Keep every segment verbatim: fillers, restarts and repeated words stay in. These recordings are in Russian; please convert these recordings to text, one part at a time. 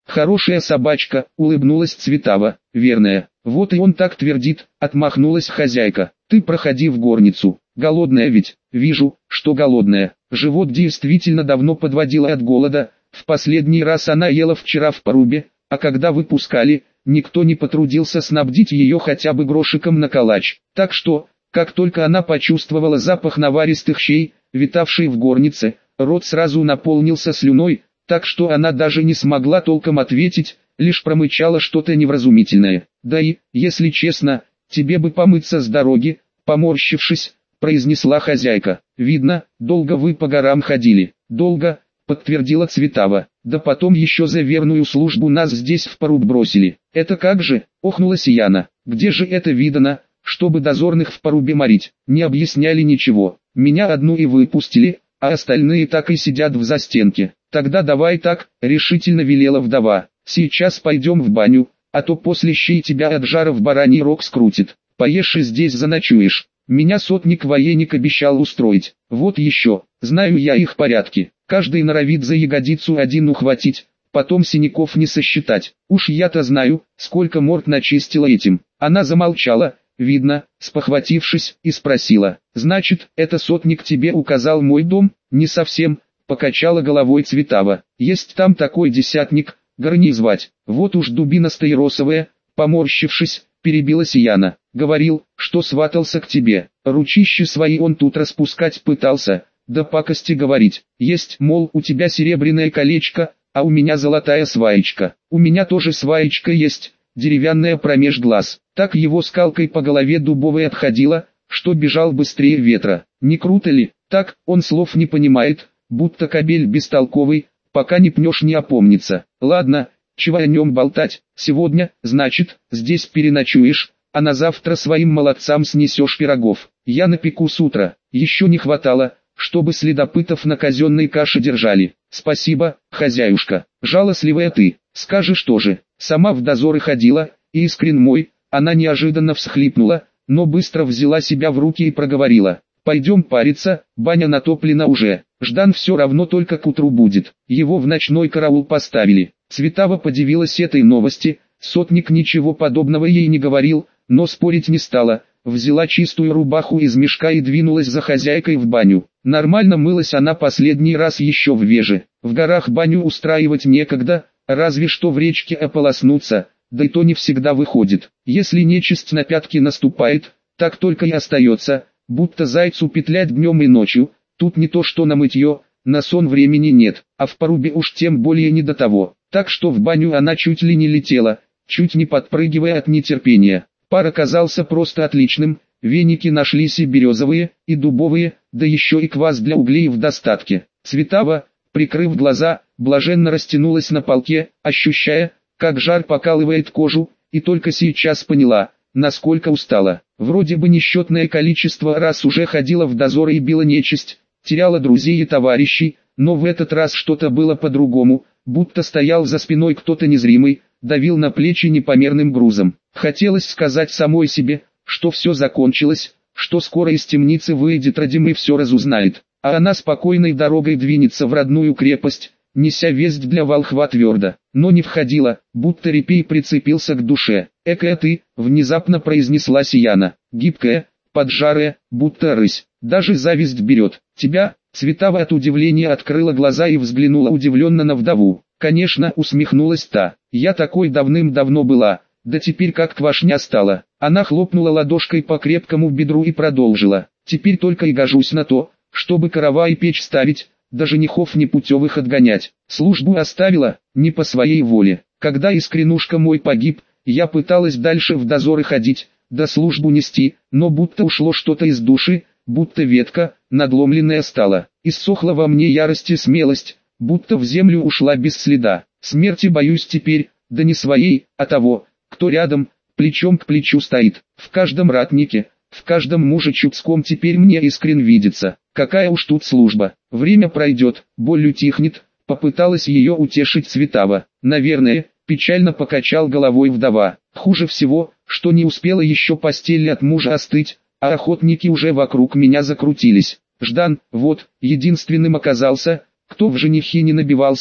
Хорошая собачка, улыбнулась Цветава. Верная. Вот и он так твердит, отмахнулась хозяйка. Ты проходи в горницу. Голодная ведь? Вижу, что голодная. Живот действительно давно подводила от голода. В последний раз она ела вчера в порубе, а когда выпускали, никто не потрудился снабдить ее хотя бы грошиком на калач. Так что, как только она почувствовала запах наваристых щей, витавший в горнице, рот сразу наполнился слюной, так что она даже не смогла толком ответить, лишь промычала что-то невразумительное. Да и, если честно, тебе бы помыться с дороги, поморщившись, произнесла хозяйка. Видно, долго вы по горам ходили. Долго, подтвердила Цветава. Да потом еще за верную службу нас здесь в поруб бросили. Это как же, охнула Сияна. Где же это видано, чтобы дозорных в порубе морить? Не объясняли ничего. Меня одну и выпустили, а остальные так и сидят в застенке. Тогда давай так, решительно велела вдова. Сейчас пойдем в баню, а то после щей тебя от жара в бараний рог скрутит. Поешь и здесь заночуешь. Меня сотник-военник обещал устроить. Вот еще, знаю я их порядки. Каждый норовит за ягодицу один ухватить, потом синяков не сосчитать. Уж я-то знаю, сколько морд начистила этим. Она замолчала, видно, спохватившись, и спросила. Значит, это сотник тебе указал мой дом? Не совсем, покачала головой Цветава. Есть там такой десятник, горни звать. Вот уж дубина стаиросовая, поморщившись, перебила Сияна. Говорил, что сватался к тебе. Ручищи свои он тут распускать пытался, да пакости говорить. Есть, мол, у тебя серебряное колечко, а у меня золотая сваечка. У меня тоже сваечка есть, деревянная промеж глаз. Так его скалкой по голове дубовой отходила, что бежал быстрее ветра. Не круто ли? Так, он слов не понимает, будто кобель бестолковый, пока не пнешь не опомнится. Ладно, чего о нем болтать, сегодня, значит, здесь переночуешь, а на завтра своим молодцам снесешь пирогов. Я напеку с утра, еще не хватало, чтобы следопытов на казенной каше держали. Спасибо, хозяюшка, жалостливая ты, скажешь тоже. Сама в дозоры ходила, и Искрен мой, она неожиданно всхлипнула, но быстро взяла себя в руки и проговорила. Пойдем париться, баня натоплена уже, Ждан все равно только к утру будет, его в ночной караул поставили. Цветава подивилась этой новости, сотник ничего подобного ей не говорил, но спорить не стала, взяла чистую рубаху из мешка и двинулась за хозяйкой в баню. Нормально мылась она последний раз еще в Веже, в горах баню устраивать некогда, разве что в речке ополоснуться, да и то не всегда выходит. Если нечисть на пятки наступает, так только и остается, будто зайцу петлять днем и ночью, тут не то что на мытье, на сон времени нет, а в порубе уж тем более не до того. Так что в баню она чуть ли не летела, чуть не подпрыгивая от нетерпения. Пар оказался просто отличным, веники нашлись и березовые, и дубовые, да еще и квас для углей в достатке. Цветава, прикрыв глаза, блаженно растянулась на полке, ощущая, как жар покалывает кожу, и только сейчас поняла, насколько устала. Вроде бы несчетное количество раз уже ходила в дозоры и била нечисть, теряла друзей и товарищей, но в этот раз что-то было по-другому, будто стоял за спиной кто-то незримый, давил на плечи непомерным грузом. Хотелось сказать самой себе, что все закончилось, что скоро из темницы выйдет Радим и все разузнает, а она спокойной дорогой двинется в родную крепость, неся весть для волхва твердо, но не входила, будто репей прицепился к душе. «Экая ты», — внезапно произнесла Сияна, гибкая, поджарая, будто рысь, даже зависть берет. Тебя, Цветава от удивления открыла глаза и взглянула удивленно на вдову. Конечно, усмехнулась та, я такой давным-давно была, да теперь как квашня стала. Она хлопнула ладошкой по крепкому бедру и продолжила. Теперь только и гожусь на то, чтобы корова и печь ставить, да женихов непутевых отгонять. Службу оставила, не по своей воле. Когда Искренушка мой погиб, я пыталась дальше в дозоры ходить, да службу нести, но будто ушло что-то из души, будто ветка, надломленная стала. Иссохла во мне ярость и смелость, будто в землю ушла без следа. Смерти боюсь теперь, да не своей, а того, кто рядом, плечом к плечу стоит. В каждом ратнике, в каждом муже чудском теперь мне Искрен видится. Какая уж тут служба. Время пройдет, боль утихнет, попыталась ее утешить Цветава. Наверное, печально покачал головой вдова. Хуже всего, что не успела еще постель от мужа остыть, а охотники уже вокруг меня закрутились. Ждан, вот, единственным оказался, кто в женихи не набивался.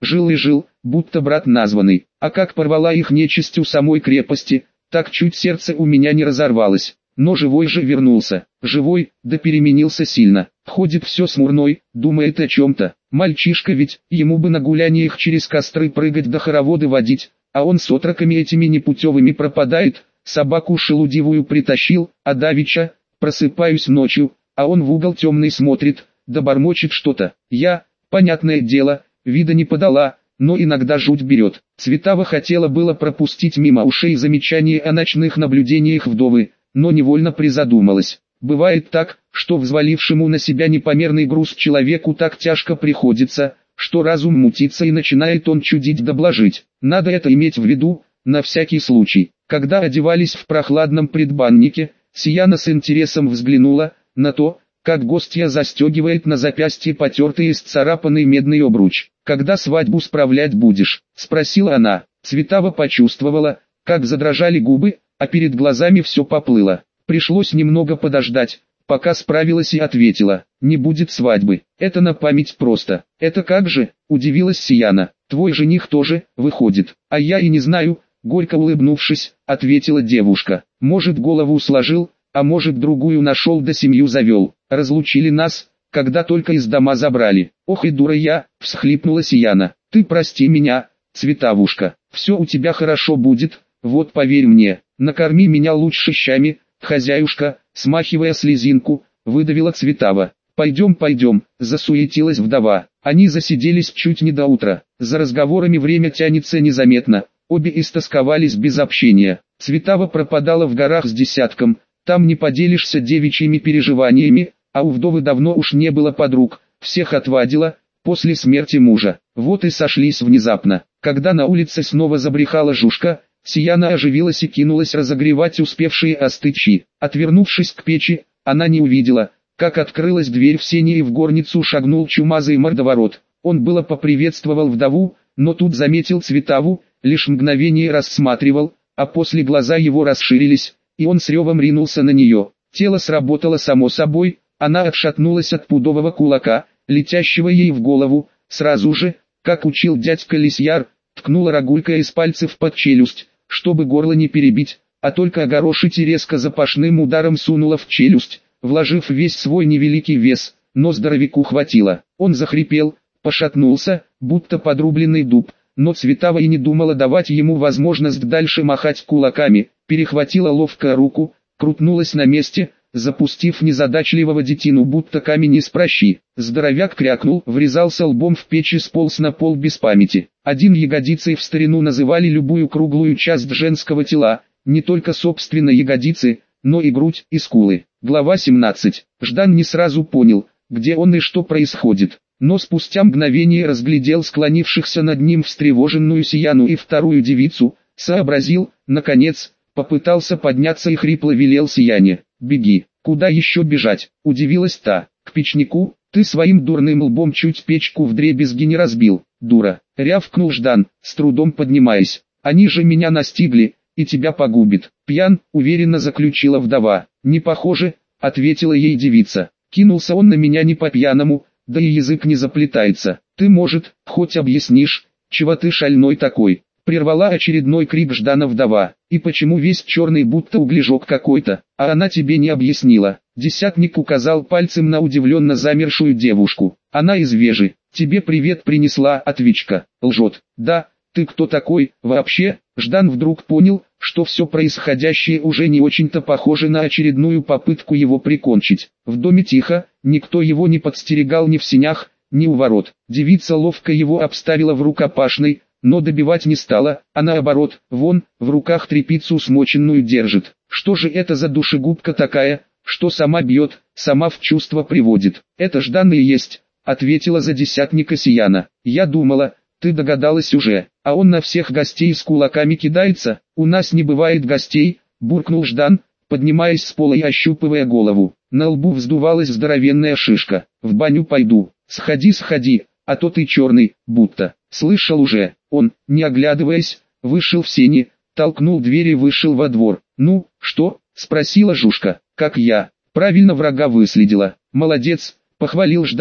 Жил и жил, будто брат названный, а как порвала их нечисть у самой крепости, так чуть сердце у меня не разорвалось. Но живой же вернулся, живой, да переменился сильно. Ходит все смурной, думает о чем-то. Мальчишка ведь, ему бы на гуляниях через костры прыгать да хороводы водить, а он с отроками этими непутевыми пропадает. Собаку шелудивую притащил, а давеча, просыпаюсь ночью, а он в угол темный смотрит, да бормочет что-то. Я, понятное дело, вида не подала, но иногда жуть берет. Цветава хотела было пропустить мимо ушей замечания о ночных наблюдениях вдовы, но невольно призадумалась. Бывает так, что взвалившему на себя непомерный груз человеку так тяжко приходится, что разум мутится и начинает он чудить да блажить. Надо это иметь в виду, на всякий случай. Когда одевались в прохладном предбаннике, Сияна с интересом взглянула на то, как гостья застегивает на запястье потертый и сцарапанный медный обруч. «Когда свадьбу справлять будешь?» — спросила она. Цветава почувствовала, как задрожали губы, а перед глазами все поплыло. Пришлось немного подождать, пока справилась и ответила: «Не будет свадьбы, это на память просто». «Это как же?» — удивилась Сияна. «Твой жених тоже, выходит, а я и не знаю», — горько улыбнувшись, ответила девушка. «Может, голову сложил, а может, другую нашел да семью завел. Разлучили нас, когда только из дома забрали». «Ох и дура я», — всхлипнула Сияна. «Ты прости меня, Цветавушка, все у тебя хорошо будет, вот поверь мне, накорми меня лучше щами, хозяюшка», — смахивая слезинку, выдавила Цветава. «Пойдем, пойдем», — засуетилась вдова. Они засиделись чуть не до утра. За разговорами время тянется незаметно, обе истосковались без общения. Цветава пропадала в горах с десятком, там не поделишься девичьими переживаниями, а у вдовы давно уж не было подруг, всех отвадила, после смерти мужа. Вот и сошлись внезапно. Когда на улице снова забрехала Жужка, Сияна оживилась и кинулась разогревать успевшие остыть щи. Отвернувшись к печи, она не увидела, как открылась дверь в сени и в горницу шагнул чумазый мордоворот. Он было поприветствовал вдову, но тут заметил Цветаву, лишь мгновение рассматривал, а после глаза его расширились, и он с ревом ринулся на нее. Тело сработало само собой, она отшатнулась от пудового кулака, летящего ей в голову, сразу же, как учил дядька Лисьяр, ткнула рогулькой из пальцев под челюсть, чтобы горло не перебить, а только огорошить и резко запашным ударом сунула в челюсть, вложив весь свой невеликий вес, но здоровяку хватило. Он захрипел, пошатнулся, будто подрубленный дуб, но Цветава и не думала давать ему возможность дальше махать кулаками, перехватила ловко руку, крутнулась на месте, запустив незадачливого детину будто камень из пращи. Здоровяк крякнул, врезался лбом в печь и сполз на пол без памяти. Один ягодицей в старину называли любую круглую часть женского тела, не только собственно ягодицы, но и грудь и скулы. Глава семнадцать. Ждан не сразу понял, где он и что происходит, но спустя мгновение разглядел склонившихся над ним встревоженную Сияну и вторую девицу, сообразил, наконец, попытался подняться и хрипло велел Сияне: «Беги». «Куда еще бежать?» – удивилась та. «К печнику, ты своим дурным лбом чуть печку вдребезги не разбил, дура», – рявкнул Ждан, с трудом поднимаясь. «Они же меня настигли, и тебя погубит». «Пьян», – уверенно заключила вдова. «Не похоже», – ответила ей девица. «Кинулся он на меня не по-пьяному, да и язык не заплетается. Ты, может, хоть объяснишь, чего ты шальной такой?» Прервала очередной крик Ждана вдова. «И почему весь черный будто углежок какой-то, а она тебе не объяснила?» Десятник указал пальцем на удивленно замершую девушку. «Она из Вежи. Тебе привет принесла, отвечка». «Лжет». «Да, ты кто такой, вообще?» Ждан вдруг понял, что все происходящее уже не очень-то похоже на очередную попытку его прикончить. В доме тихо, никто его не подстерегал ни в сенях, ни у ворот. Девица ловко его обставила в рукопашной, но добивать не стала, а наоборот, вон, в руках тряпицу смоченную держит. Что же это за душегубка такая, что сама бьет, сама в чувство приводит? «Это Ждан и есть», — ответила за десятника Сияна. «Я думала, ты догадалась уже, а он на всех гостей с кулаками кидается». «У нас не бывает гостей», — буркнул Ждан, поднимаясь с пола и ощупывая голову. На лбу вздувалась здоровенная шишка. «В баню пойду». «Сходи, сходи, а то ты черный, будто». «Слышал уже». Он, не оглядываясь, вышел в сени, толкнул дверь и вышел во двор. «Ну, что?» — спросила Жужка. «Как я? Правильно врага выследила». «Молодец», — похвалил Ждан,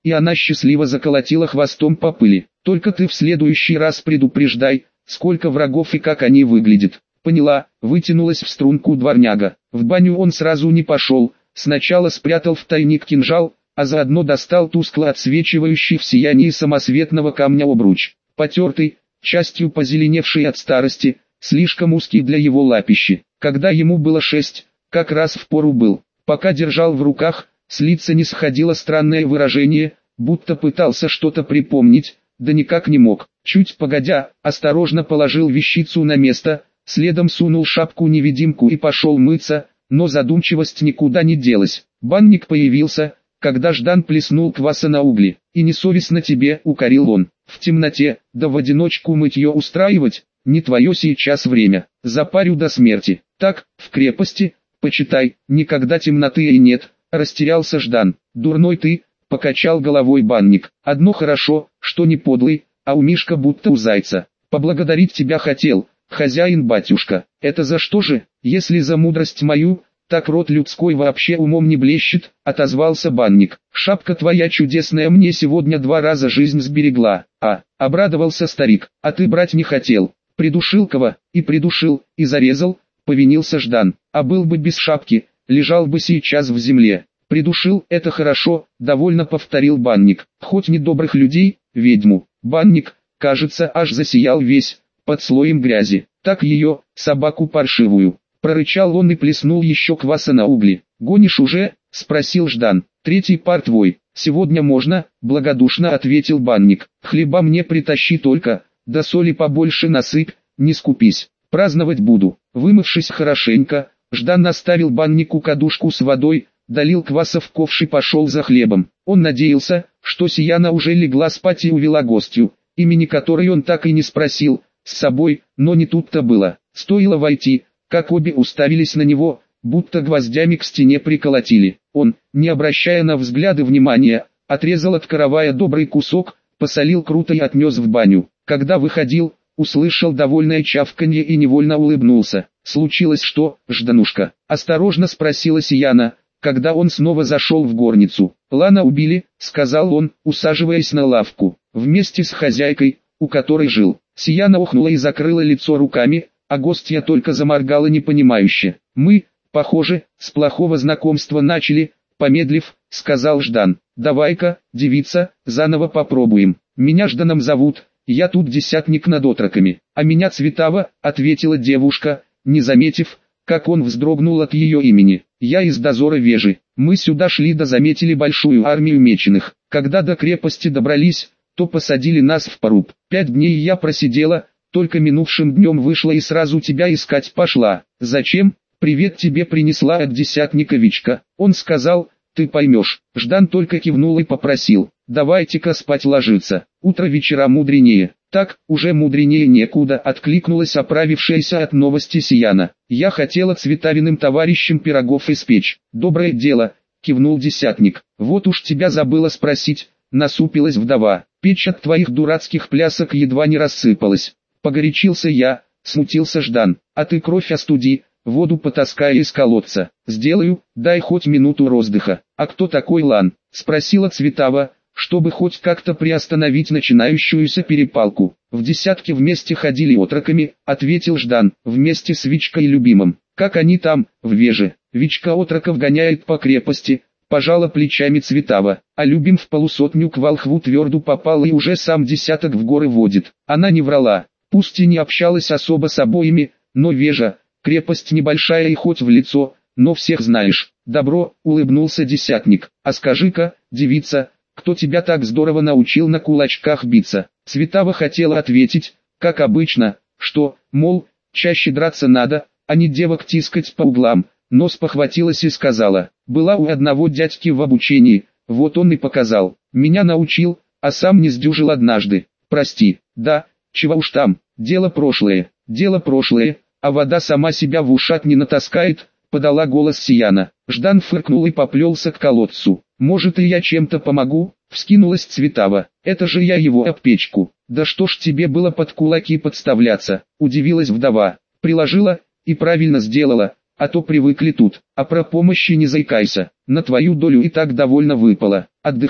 и она счастливо заколотила хвостом по пыли. Только ты в следующий раз предупреждай, сколько врагов и как они выглядят. Поняла, вытянулась в струнку дворняга. В баню он сразу не пошел, сначала спрятал в тайник кинжал, а заодно достал тускло отсвечивающий в сиянии самосветного камня обруч. Потертый, частью позеленевший от старости, слишком узкий для его лапищи. Когда ему было шесть, как раз впору был. Пока держал в руках, с лица не сходило странное выражение, будто пытался что-то припомнить, да никак не мог. Чуть погодя, осторожно положил вещицу на место, следом сунул шапку-невидимку и пошел мыться, но задумчивость никуда не делась. Банник появился, когда Ждан плеснул кваса на угли. «И несовестно тебе», — укорил он, — «в темноте, да в одиночку мытье устраивать, не твое сейчас время, запарю до смерти. Так, в крепости, почитай, никогда темноты и нет», — растерялся Ждан. «Дурной ты», — покачал головой банник, — «одно хорошо, что не подлый, а у Мишка будто у зайца. Поблагодарить тебя хотел, хозяин-батюшка». «Это за что же, если за мудрость мою, так род людской вообще умом не блещет», — отозвался банник. «Шапка твоя чудесная мне сегодня два раза жизнь сберегла». «А», — обрадовался старик, — «а ты брать не хотел». «Придушил кого, и придушил, и зарезал», — повинился Ждан. «А был бы без шапки, лежал бы сейчас в земле». «Придушил, это хорошо», — довольно повторил банник. «Хоть недобрых людей, ведьму». Банник, кажется, аж засиял весь, под слоем грязи. «Так ее, собаку паршивую». Прорычал он и плеснул еще кваса на угли. «Гонишь уже?» — спросил Ждан. «Третий пар твой. Сегодня можно?» — благодушно ответил банник. «Хлеба мне притащи только, да соли побольше насыпь, не скупись. Праздновать буду». Вымывшись хорошенько, Ждан наставил баннику кадушку с водой, долил кваса в ковш и пошел за хлебом. Он надеялся, что Сияна уже легла спать и увела гостью, имени которой он так и не спросил, с собой, но не тут-то было. Стоило войти, как обе уставились на него, будто гвоздями к стене приколотили. Он, не обращая на взгляды внимания, отрезал от каравая добрый кусок, посолил круто и отнес в баню. Когда выходил, услышал довольное чавканье и невольно улыбнулся. «Случилось что, Жданушка?» — осторожно спросила Сияна, когда он снова зашел в горницу. «Лана убили», — сказал он, усаживаясь на лавку, вместе с хозяйкой, у которой жил. Сияна охнула и закрыла лицо руками, а гостья только заморгала непонимающе. «Мы, похоже, с плохого знакомства начали», — помедлив, сказал Ждан. «Давай-ка, девица, заново попробуем. Меня Жданом зовут, я тут десятник над отроками». «А меня Цветава», — ответила девушка, не заметив, как он вздрогнул от ее имени. «Я из дозора Вежи. Мы сюда шли да заметили большую армию меченых. Когда до крепости добрались, то посадили нас в поруб. Пять дней я просидела, только минувшим днем вышла и сразу тебя искать пошла». «Зачем?» «Привет тебе принесла от десятника Вичка». Он сказал, «Ты поймешь». Ждан только кивнул и попросил, «Давайте-ка спать ложиться, утро вечера мудренее». «Так, уже мудренее некуда», — откликнулась оправившаяся от новости Сияна. «Я хотела Цветавиным товарищам пирогов испечь». «Доброе дело», — кивнул десятник. «Вот уж тебя забыла спросить», — насупилась вдова. «Печь от твоих дурацких плясок едва не рассыпалась». Погорячился я, смутился Ждан. «А ты кровь остуди, воду потаскай из колодца». «Сделаю, дай хоть минуту роздыха». «А кто такой Лан?» — спросила Цветава, чтобы хоть как-то приостановить начинающуюся перепалку. «В десятке вместе ходили отроками», — ответил Ждан, «вместе с Вичкой и любимым». «Как они там, в Веже?» «Вичка отроков гоняет по крепости», — пожала плечами Цветава, «а любим в полусотню к волхву тверду попал и уже сам десяток в горы водит». Она не врала, пусть и не общалась особо с обоими, но Вежа, крепость небольшая и хоть в лицо, но всех знаешь. «Добро», — улыбнулся десятник. «А скажи-ка, девица, кто тебя так здорово научил на кулачках биться?» Цветава хотела ответить, как обычно, что, мол, чаще драться надо, а не девок тискать по углам, но спохватилась и сказала, «Была у одного дядьки в обучении, вот он и показал. Меня научил, а сам не сдюжил однажды. Прости». «Да, чего уж там, дело прошлое, дело прошлое, а вода сама себя в ушат не натаскает», — подала голос Сияна. Ждан фыркнул и поплелся к колодцу. «Может, и я чем-то помогу?» — вскинулась Цветава. «Это же я его об печку». «Да что ж тебе было под кулаки подставляться?» — удивилась вдова. «Приложила, и правильно сделала, а то привыкли тут. А про помощи не заикайся, на твою долю и так довольно выпало. Отдыхай».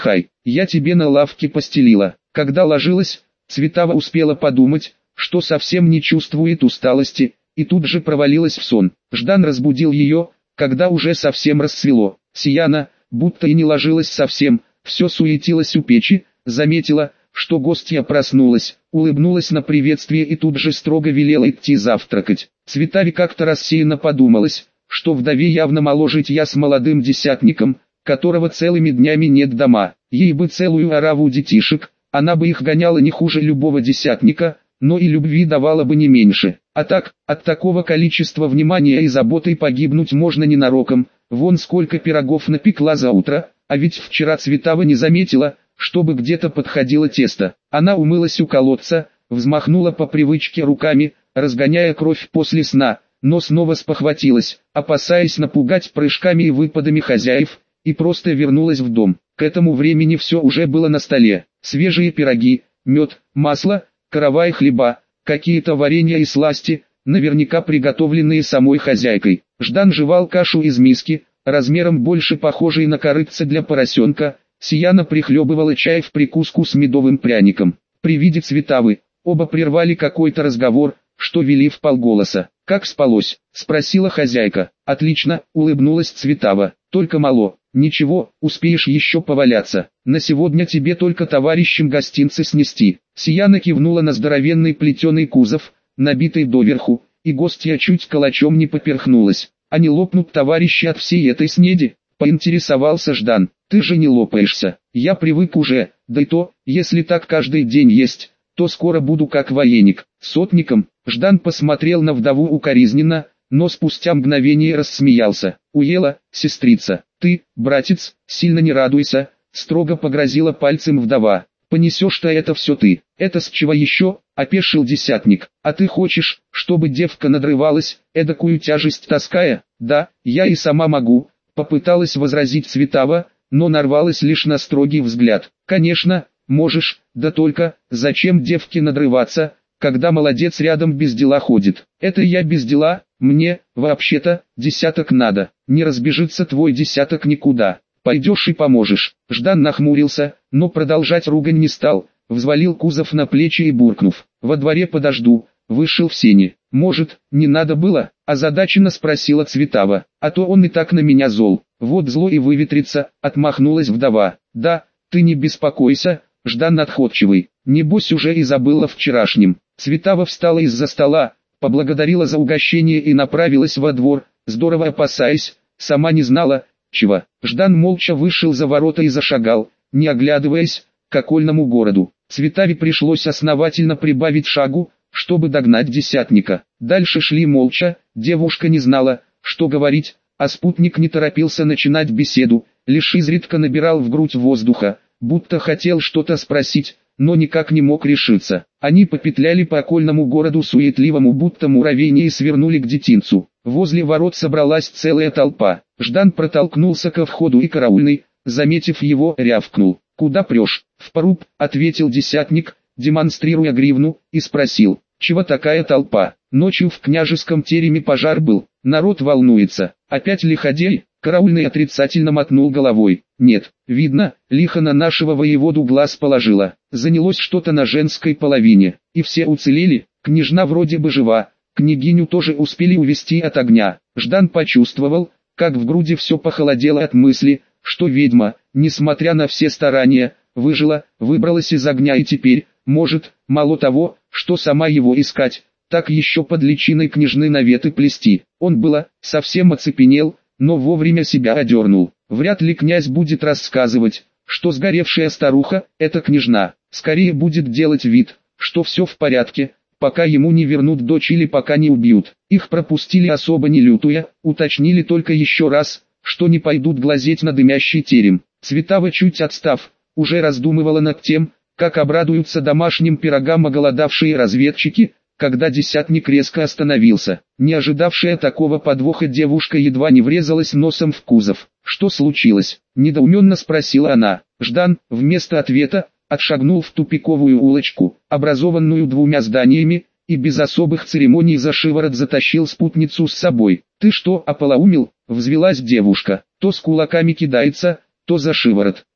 я тебе на лавке постелила. Когда ложилась, Цветава успела подумать, что совсем не чувствует усталости, и тут же провалилась в сон. Ждан разбудил ее, когда уже совсем рассвело. Сияна, будто и не ложилась совсем, все суетилась у печи, заметила, что гостья проснулась, улыбнулась на приветствие и тут же строго велела идти завтракать. Цветаве как-то рассеянно подумалось, что вдове явно мало житья с молодым десятником, которого целыми днями нет дома. Ей бы целую ораву детишек, она бы их гоняла не хуже любого десятника, но и любви давала бы не меньше. А так, от такого количества внимания и заботы погибнуть можно ненароком. Вон сколько пирогов напекла за утро, а ведь вчера Цветава не заметила, чтобы где-то подходило тесто. Она умылась у колодца, взмахнула по привычке руками, разгоняя кровь после сна, но снова спохватилась, опасаясь напугать прыжками и выпадами хозяев, и просто вернулась в дом. К этому времени все уже было на столе. Свежие пироги, мед, масло, каравай хлеба, какие-то варенья и сласти, наверняка приготовленные самой хозяйкой. Ждан жевал кашу из миски, размером больше похожей на корытце для поросенка. Сияна прихлебывала чай в прикуску с медовым пряником. При виде Цветавы, оба прервали какой-то разговор, что вели вполголоса. «Как спалось?» – спросила хозяйка. «Отлично», – улыбнулась Цветава. «Только мало. Ничего, успеешь еще поваляться. На сегодня тебе только товарищам гостинцы снести». Сияна кивнула на здоровенный плетеный кузов, набитый доверху, и гостья чуть калачом не поперхнулась. «А не лопнут товарищи от всей этой снеди?» – поинтересовался Ждан. «Ты же не лопаешься. Я привык уже, да и то, если так каждый день есть, то скоро буду как военник, сотником». Ждан посмотрел на вдову укоризненно, но спустя мгновение рассмеялся. «Уела, сестрица. Ты, братец, сильно не радуйся», — строго погрозила пальцем вдова. «Понесешь-то это все ты. Это с чего еще?» — опешил десятник. «А ты хочешь, чтобы девка надрывалась, эдакую тяжесть таская?» «Да, я и сама могу», — попыталась возразить Цветава, но нарвалась лишь на строгий взгляд. «Конечно, можешь, да только, зачем девке надрываться, когда молодец рядом без дела ходит? Это я без дела, мне, вообще-то, десяток надо, не разбежится твой десяток никуда, пойдешь и поможешь». Ждан нахмурился, но продолжать ругань не стал, взвалил кузов на плечи и буркнув: «Во дворе подожду», вышел в сени. «Может, не надо было?» – озадаченно спросила Цветава. «А то он и так на меня зол. Вот зло и выветрится», – отмахнулась вдова. «Да, ты не беспокойся, Ждан отходчивый, небось уже и забыла вчерашнем». Цветава встала из-за стола, поблагодарила за угощение и направилась во двор, здорово опасаясь, сама не знала, чего. Ждан молча вышел за ворота и зашагал, не оглядываясь, к окольному городу. Цветаве пришлось основательно прибавить шагу, чтобы догнать десятника. Дальше шли молча, девушка не знала, что говорить, а спутник не торопился начинать беседу, лишь изредка набирал в грудь воздуха, будто хотел что-то спросить, но никак не мог решиться. Они попетляли по окольному городу суетливому будто муравейни и свернули к детинцу. Возле ворот собралась целая толпа. Ждан протолкнулся ко входу и караульный, заметив его, рявкнул: «Куда прешь?» «В поруб», — ответил десятник, демонстрируя гривну, и спросил: «Чего такая толпа? Ночью в княжеском тереме пожар был, народ волнуется. Опять лиходей?» Караульный отрицательно мотнул головой. «Нет, видно, лихо на нашего воеводу глаз положила. Занялось что-то на женской половине, и все уцелели, княжна вроде бы жива, княгиню тоже успели увести от огня». Ждан почувствовал, как в груди все похолодело от мысли, что ведьма, несмотря на все старания, выжила, выбралась из огня и теперь, может, мало того, что сама его искать, так еще под личиной княжны наветы плести. Он было, совсем оцепенел, но вовремя себя одернул. Вряд ли князь будет рассказывать, что сгоревшая старуха – это княжна. Скорее будет делать вид, что все в порядке, пока ему не вернут дочь или пока не убьют. Их пропустили особо не лютуя, уточнили только еще раз, что не пойдут глазеть на дымящий терем. Цветава, чуть отстав, уже раздумывала над тем, как обрадуются домашним пирогам оголодавшие разведчики, когда десятник резко остановился. Не ожидавшая такого подвоха девушка едва не врезалась носом в кузов. «Что случилось?» – недоуменно спросила она. Ждан, вместо ответа, отшагнул в тупиковую улочку, образованную двумя зданиями, и без особых церемоний за шиворот затащил спутницу с собой. «Ты что, ополоумел?» – взвилась девушка. «То с кулаками кидается, то за шиворот.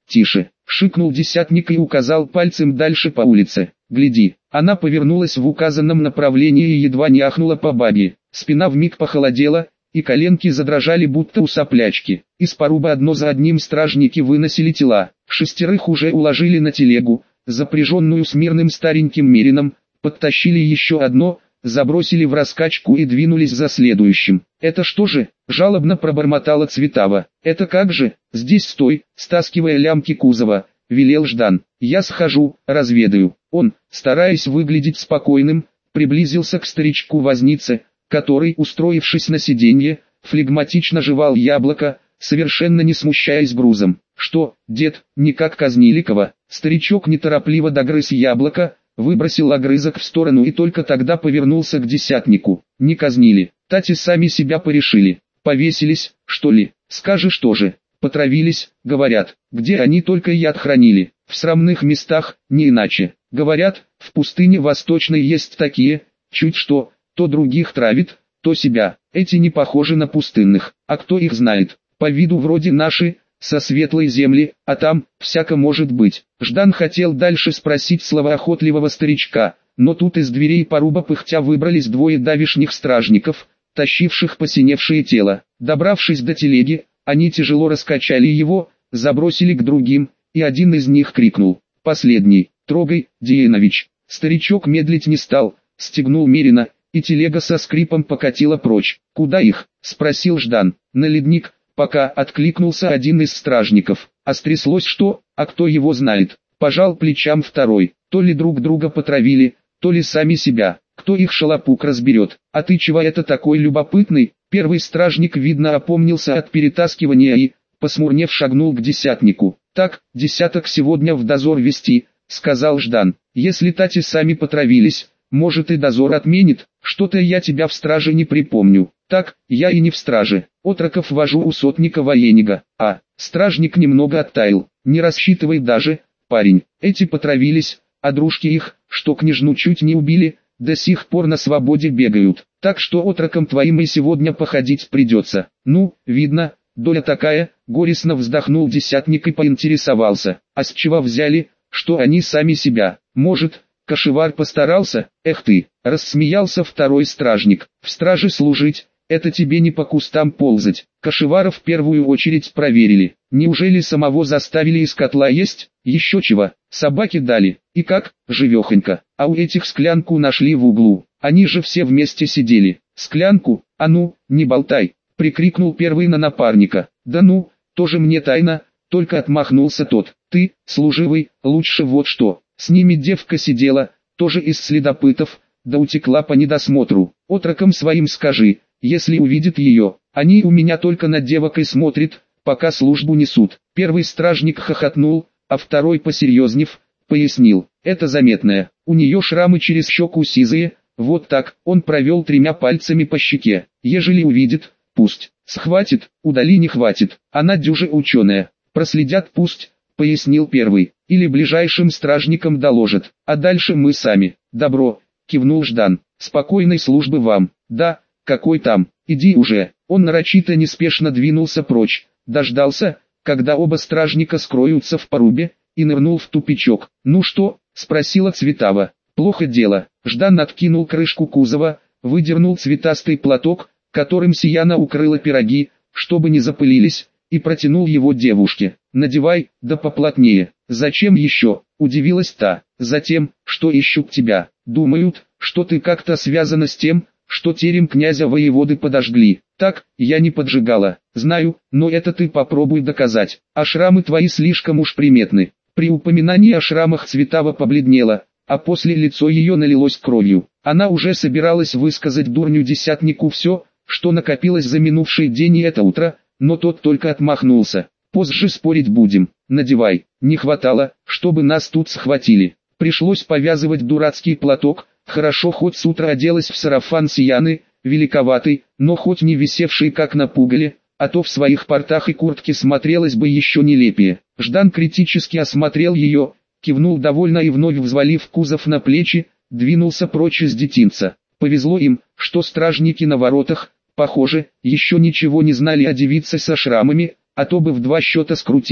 тише, шикнул десятник и указал пальцем дальше по улице. Гляди, она повернулась в указанном направлении и едва не ахнула по бабье. Спина вмиг похолодела, и коленки задрожали будто у соплячки. Из поруба одно за одним стражники выносили тела. Шестерых уже уложили на телегу, запряженную смирным стареньким мерином, подтащили еще одно, забросили в раскачку и двинулись за следующим. «Это что же?» – жалобно пробормотала Цветава. «Это как же? Здесь стой!» – стаскивая лямки кузова, велел Ждан. «Я схожу, разведаю». Он, стараясь выглядеть спокойным, приблизился к старичку-вознице, который, устроившись на сиденье, флегматично жевал яблоко, совершенно не смущаясь грузом. «Что, дед, никак Казниликова?» Старичок неторопливо догрыз яблоко, выбросил огрызок в сторону и только тогда повернулся к десятнику. «Не казнили, тати сами себя порешили. Повесились, что ли? Скажешь тоже. Потравились, говорят. Где они только яд хранили? В срамных местах, не иначе. Говорят, в пустыне восточной есть такие, чуть что, то других травит, то себя. Эти не похожи на пустынных, а кто их знает? По виду вроде наши, со светлой земли, а там, всяко может быть». Ждан хотел дальше спросить словоохотливого старичка, но тут из дверей поруба пыхтя выбрались двое давишних стражников, тащивших посиневшее тело. Добравшись до телеги, они тяжело раскачали его, забросили к другим, и один из них крикнул: «Последний, трогай, Диенович». Старичок медлить не стал, стегнул мерина, и телега со скрипом покатила прочь. «Куда их?» – спросил Ждан. «На ледник», пока откликнулся один из стражников. «А стряслось что? А кто его знает?» Пожал плечам второй. «То ли друг друга потравили, то ли сами себя. Кто их шалопук разберет? А ты чего это такой любопытный?» Первый стражник, видно, опомнился от перетаскивания и, посмурнев, шагнул к десятнику. «Так, десяток сегодня в дозор вести», — сказал Ждан. «Если тати сами потравились, может и дозор отменит. Что-то я тебя в страже не припомню». «Так, я и не в страже. Отроков вожу у сотника Военига». «А, стражник немного оттаял. Не рассчитывай даже, парень. Эти потравились, а дружки их, что княжну чуть не убили, до сих пор на свободе бегают. Так что отрокам твоим и сегодня походить придется». «Ну, видно, доля такая», — горестно вздохнул десятник и поинтересовался. «А с чего взяли, что они сами себя? Может, кошевар постарался?» «Эх ты!» — рассмеялся второй стражник. «В страже служить — это тебе не по кустам ползать. Кошевара в первую очередь проверили. Неужели самого заставили из котла есть? Еще чего? Собаки дали. И как? Живехонько. А у этих склянку нашли в углу. Они же все вместе сидели. Склянку? А ну, не болтай!» — прикрикнул первый на напарника. «Да ну, тоже мне тайна», — только отмахнулся тот. «Ты, служивый, лучше вот что. С ними девка сидела, тоже из следопытов, да утекла по недосмотру. Отрокам своим скажи, если увидит ее, они у меня только на девок и смотрят, пока службу несут». Первый стражник хохотнул, а второй, посерьезнев, пояснил: «Это заметное, у нее шрамы через щеку сизые, вот так». Он провел тремя пальцами по щеке. «Ежели увидит, пусть, схватит, удали не хватит, она дюже ученая, проследят пусть», — пояснил первый, «или ближайшим стражникам доложат, а дальше мы сами». «Добро», — кивнул Ждан, — «спокойной службы вам». «Да, какой там, иди уже». Он нарочито неспешно двинулся прочь, дождался, когда оба стражника скроются в порубе, и нырнул в тупичок. «Ну что?» — спросила Цветава. «Плохо дело». Ждан откинул крышку кузова, выдернул цветастый платок, которым Сияна укрыла пироги, чтобы не запылились, и протянул его девушке. «Надевай, да поплотнее». «Зачем еще?» — удивилась та. «Затем, что ищут тебя. Думают, что ты как-то связана с тем, что терем князя-воеводы подожгли». «Так, я не поджигала, знаю, но это ты попробуй доказать. А шрамы твои слишком уж приметны». При упоминании о шрамах Цветава побледнела, а после лицо ее налилось кровью. Она уже собиралась высказать дурню десятнику все, что накопилось за минувший день и это утро, но тот только отмахнулся. «Позже спорить будем, надевай». Не хватало, чтобы нас тут схватили. Пришлось повязывать дурацкий платок, хорошо хоть с утра оделась в сарафан Сияны, великоватый, но хоть не висевший как на пугале, а то в своих портах и куртке смотрелась бы еще нелепее. Ждан критически осмотрел ее, кивнул довольно и вновь взвалив кузов на плечи, двинулся прочь из детинца. Повезло им, что стражники на воротах, похоже, еще ничего не знали о девице со шрамами, а то бы в два счета скрутили,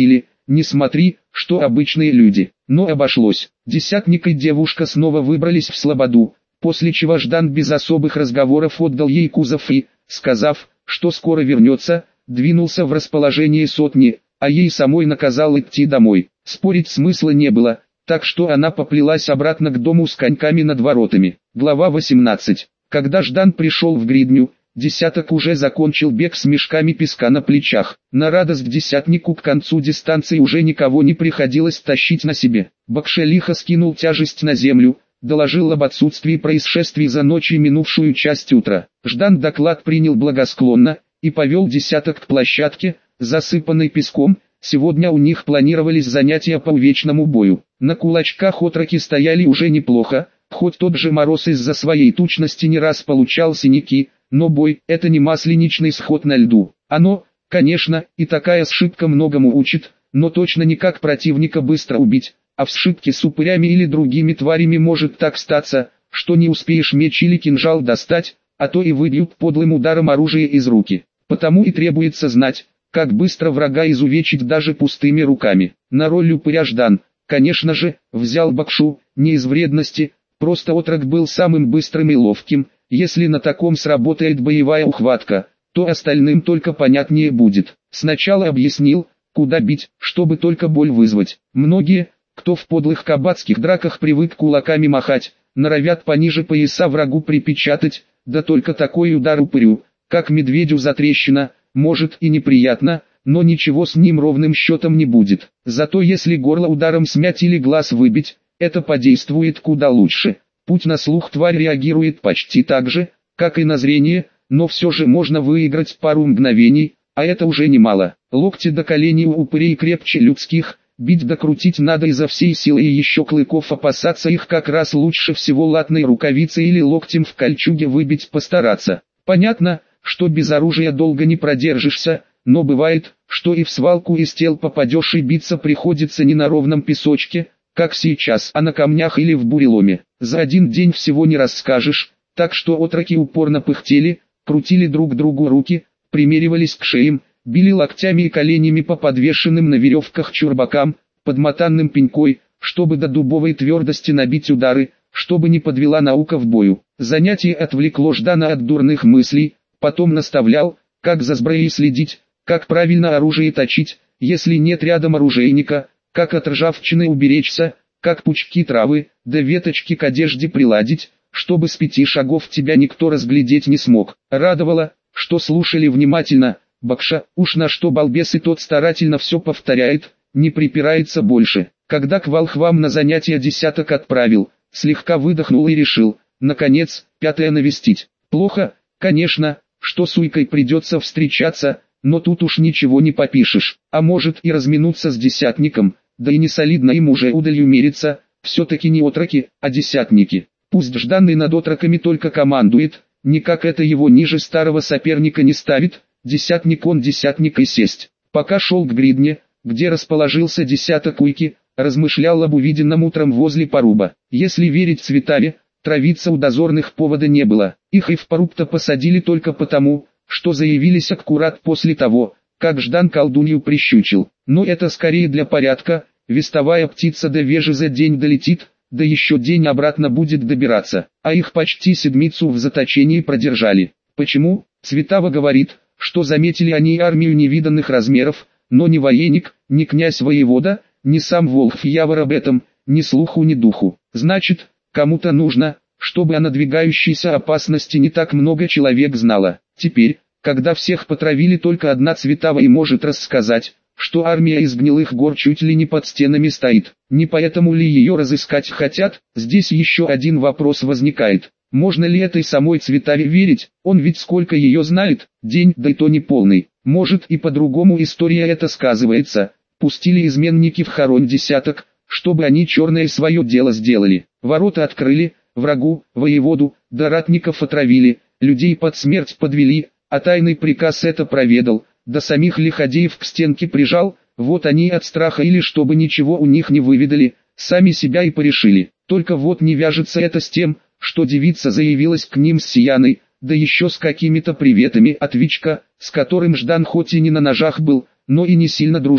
не смотри, что обычные люди. Но обошлось. Десятник и девушка снова выбрались в слободу, после чего Ждан без особых разговоров отдал ей кузов и, сказав, что скоро вернется, двинулся в расположение сотни, а ей самой наказал идти домой. Спорить смысла не было, так что она поплелась обратно к дому с коньками над воротами. Глава восемнадцать. Когда Ждан пришел в гридню, десяток уже закончил бег с мешками песка на плечах. На радость десятнику к концу дистанции уже никого не приходилось тащить на себе. Бакша лихо скинул тяжесть на землю, доложил об отсутствии происшествий за ночь и минувшую часть утра. Ждан доклад принял благосклонно и повел десяток к площадке, засыпанной песком. Сегодня у них планировались занятия по увечному бою. На кулачках отроки стояли уже неплохо, хоть тот же Мороз из-за своей тучности не раз получал синяки, но бой – это не масленичный сход на льду. Оно, конечно, и такая сшибка многому учит, но точно не как противника быстро убить, а в сшибке с упырями или другими тварями может так статься, что не успеешь меч или кинжал достать, а то и выбьют подлым ударом оружие из руки. Потому и требуется знать, как быстро врага изувечить даже пустыми руками. На роль упыря Ждан, конечно же, взял Бакшу, не из вредности, просто отрок был самым быстрым и ловким. Если на таком сработает боевая ухватка, то остальным только понятнее будет. Сначала объяснил, куда бить, чтобы только боль вызвать. Многие, кто в подлых кабацких драках привык кулаками махать, норовят пониже пояса врагу припечатать, да только такой удар упырю, как медведю затрещина, может и неприятно, но ничего с ним ровным счетом не будет. Зато если горло ударом смять или глаз выбить, это подействует куда лучше. Путь на слух тварь реагирует почти так же, как и на зрение, но все же можно выиграть пару мгновений, а это уже немало. Локти до коленей у упырей крепче людских, бить да крутить надо изо всей силы и еще клыков опасаться их как раз лучше всего латной рукавицей или локтем в кольчуге выбить постараться. Понятно, что без оружия долго не продержишься, но бывает, что и в свалку из тел попадешь и биться приходится не на ровном песочке, как сейчас, а на камнях или в буреломе. За один день всего не расскажешь, так что отроки упорно пыхтели, крутили друг другу руки, примеривались к шеям, били локтями и коленями по подвешенным на веревках чурбакам, подмотанным пенькой, чтобы до дубовой твердости набить удары, чтобы не подвела наука в бою. Занятие отвлекло Ждана от дурных мыслей, потом наставлял, как за сброей следить, как правильно оружие точить, если нет рядом оружейника, как от ржавчины уберечься, как пучки травы, да веточки к одежде приладить, чтобы с пяти шагов тебя никто разглядеть не смог. Радовало, что слушали внимательно. Бакша, уж на что балбес, и тот старательно все повторяет, не припирается больше. Когда к волхвам на занятия десяток отправил, слегка выдохнул и решил, наконец, пятое навестить. Плохо, конечно, что с Уйкой придется встречаться, но тут уж ничего не попишешь. А может и разминуться с десятником, да и не солидно им уже удалью мериться, все-таки не отроки, а десятники. Пусть Ждан и над отроками только командует, никак это его ниже старого соперника не ставит, десятник он десятник и сесть. Пока шел к гридне, где расположился десяток Уйки, размышлял об увиденном утром возле поруба. Если верить Цветаве, травиться у дозорных повода не было. Их и в поруб-то посадили только потому, что заявились аккурат после того, как Ждан колдунью прищучил. Но это скорее для порядка, вестовая птица до вежи за день долетит, да еще день обратно будет добираться, а их почти седмицу в заточении продержали. Почему? Цветава говорит, что заметили они армию невиданных размеров, но ни военник, ни князь-воевода, ни сам Волхв-Явор об этом, ни слуху ни духу. Значит, кому-то нужно, чтобы о надвигающейся опасности не так много человек знало. Теперь, когда всех потравили, только одна Цветава и может рассказать, что армия из гнилых гор чуть ли не под стенами стоит. Не поэтому ли ее разыскать хотят? Здесь еще один вопрос возникает. Можно ли этой самой Цветаве верить? Он ведь сколько ее знает, день, да и то не полный. Может и по-другому история эта сказывается. Пустили изменники в хоронь десяток, чтобы они черное свое дело сделали. Ворота открыли, врагу, воеводу, да ратников отравили, людей под смерть подвели, а тайный приказ это проведал, да самих лиходеев к стенке прижал, вот они от страха или чтобы ничего у них не выведали, сами себя и порешили. Только вот не вяжется это с тем, что девица заявилась к ним с Сияной, да еще с какими-то приветами от Вичка, с которым Ждан хоть и не на ножах был, но и не сильно дружил.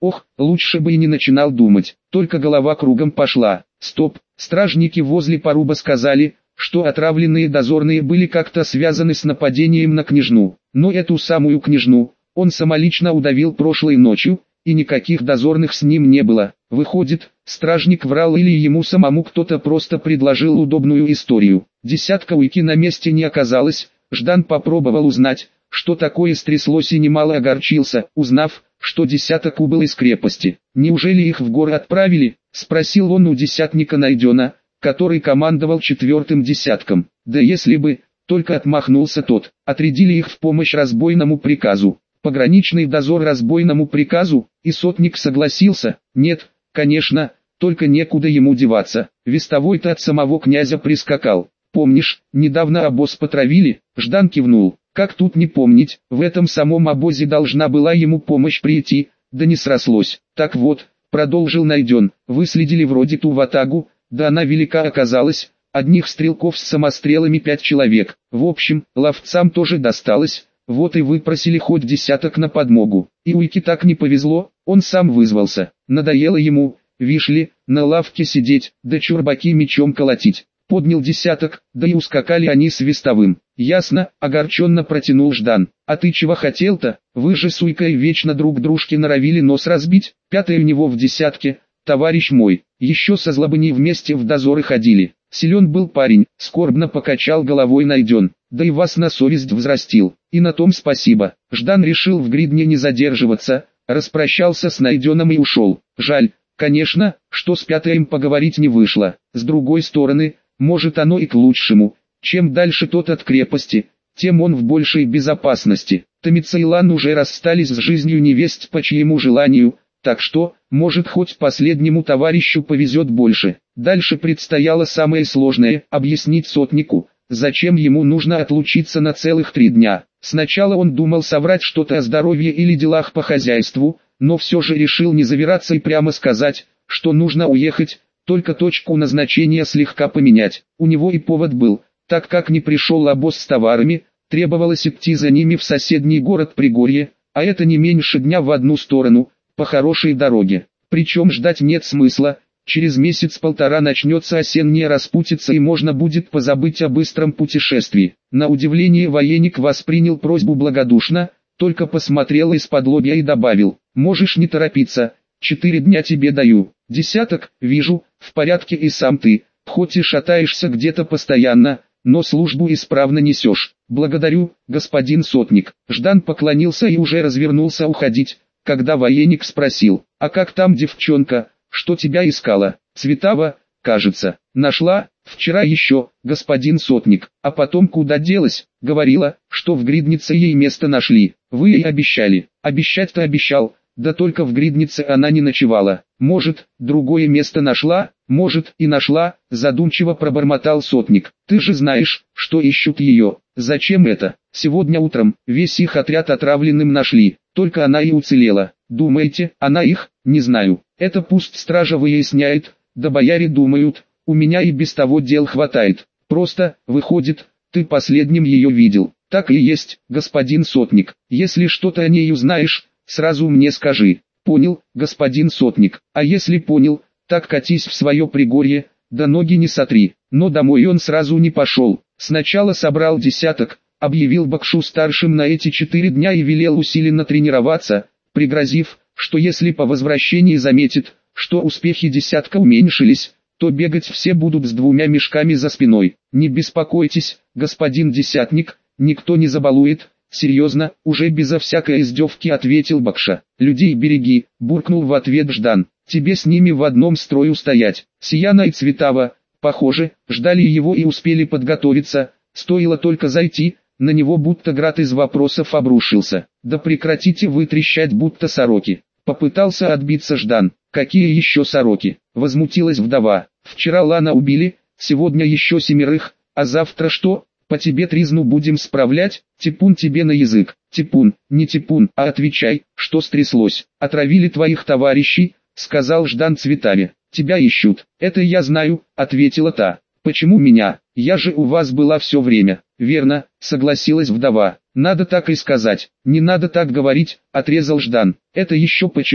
Ох, лучше бы и не начинал думать, только голова кругом пошла. Стоп, стражники возле поруба сказали, что отравленные дозорные были как-то связаны с нападением на княжну. Но эту самую княжну он самолично удавил прошлой ночью, и никаких дозорных с ним не было. Выходит, стражник врал или ему самому кто-то просто предложил удобную историю. Десятка уйки на месте не оказалось. Ждан попробовал узнать, что такое стряслось, и немало огорчился, узнав, что десяток убыл из крепости. «Неужели их в горы отправили?» — спросил он у десятника Найдена, который командовал четвертым десятком. «Да если бы», — только отмахнулся тот, — «отрядили их в помощь разбойному приказу». Пограничный дозор разбойному приказу, и сотник согласился. Нет, конечно, только некуда ему деваться. Вестовой-то от самого князя прискакал. Помнишь, недавно обоз потравили? Ждан кивнул. Как тут не помнить, в этом самом обозе должна была ему помощь прийти, да не срослось. Так вот, продолжил Найден, выследили вроде ту ватагу, да она велика оказалась, одних стрелков с самострелами пять человек. В общем, ловцам тоже досталось. Вот и выпросили хоть десяток на подмогу. И уйки так не повезло, он сам вызвался. Надоело ему, вишли, на лавке сидеть, да чурбаки мечом колотить. Поднял десяток, да и ускакали они с вестовым. Ясно, огорченно протянул Ждан. А ты чего хотел-то? Вы же с уйкой вечно друг дружке норовили нос разбить. Пятый у него в десятке, товарищ мой. Еще со злобыней вместе в дозоры ходили. Силен был парень, скорбно покачал головой Найден. Да и вас на совесть взрастил. И на том спасибо. Ждан решил в Гридне не задерживаться, распрощался с Найденом и ушел. Жаль, конечно, что с Пятым поговорить не вышло. С другой стороны, может оно и к лучшему. Чем дальше тот от крепости, тем он в большей безопасности. Томица и Лан уже расстались с жизнью невесть по чьему желанию, так что, может, хоть последнему товарищу повезет больше. Дальше предстояло самое сложное – объяснить сотнику, зачем ему нужно отлучиться на целых три дня. Сначала он думал соврать что-то о здоровье или делах по хозяйству, но все же решил не завираться и прямо сказать, что нужно уехать, только точку назначения слегка поменять. У него и повод был, так как не пришел обоз с товарами, требовалось идти за ними в соседний город Пригорье, а это не меньше дня в одну сторону, по хорошей дороге. Причем ждать нет смысла. Через месяц-полтора начнется осенняя распутица и можно будет позабыть о быстром путешествии. На удивление военник воспринял просьбу благодушно, только посмотрел из-под лобья и добавил: «Можешь не торопиться, четыре дня тебе даю». «Десяток, вижу, в порядке и сам ты, хоть и шатаешься где-то постоянно, но службу исправно несешь». «Благодарю, господин сотник». Ждан поклонился и уже развернулся уходить, когда военник спросил: «А как там девчонка, что тебя искала?» «Цветава, кажется, нашла, вчера еще, господин сотник, а потом куда делась?» «Говорила, что в Гриднице ей место нашли». «Вы ей обещали». «Обещать-то обещал, да только в Гриднице она не ночевала». «Может, другое место нашла?» «Может, и нашла», задумчиво пробормотал сотник. «Ты же знаешь, что ищут ее». «Зачем это? Сегодня утром весь их отряд отравленным нашли, только она и уцелела». «Думаете, она их?» «Не знаю. Это пусть стража выясняет, да бояре думают, у меня и без того дел хватает. Просто, выходит, ты последним ее видел». «Так и есть, господин сотник. Если что-то о ней узнаешь, сразу мне скажи». «Понял, господин сотник. А если понял, так катись в свое Пригорье, да ноги не сотри». Но домой он сразу не пошел. Сначала собрал десяток, объявил Бакшу старшим на эти четыре дня и велел усиленно тренироваться, пригрозив, что если по возвращении заметит, что успехи десятка уменьшились, то бегать все будут с двумя мешками за спиной. «Не беспокойтесь, господин десятник, никто не забалует». «Серьезно, уже безо всякой издевки», ответил Бакша. «Людей береги», буркнул в ответ Ждан. «Тебе с ними в одном строю стоять». Сияна и Цветава, похоже, ждали его и успели подготовиться. Стоило только зайти, на него будто град из вопросов обрушился. «Да прекратите вы трещать, будто сороки». Попытался отбиться Ждан. «Какие еще сороки?» Возмутилась вдова. «Вчера Лана убили, сегодня еще семерых, а завтра что? По тебе тризну будем справлять?» «Типун тебе на язык». «Типун, не типун, а отвечай, что стряслось?» «Отравили твоих товарищей», сказал Ждан Цветаве. «Тебя ищут». «Это я знаю», ответила та. «Почему меня? Я же у вас была все время». «Верно», согласилась вдова. «Надо так и сказать». «Не надо так говорить», отрезал Ждан. «Это еще почему?»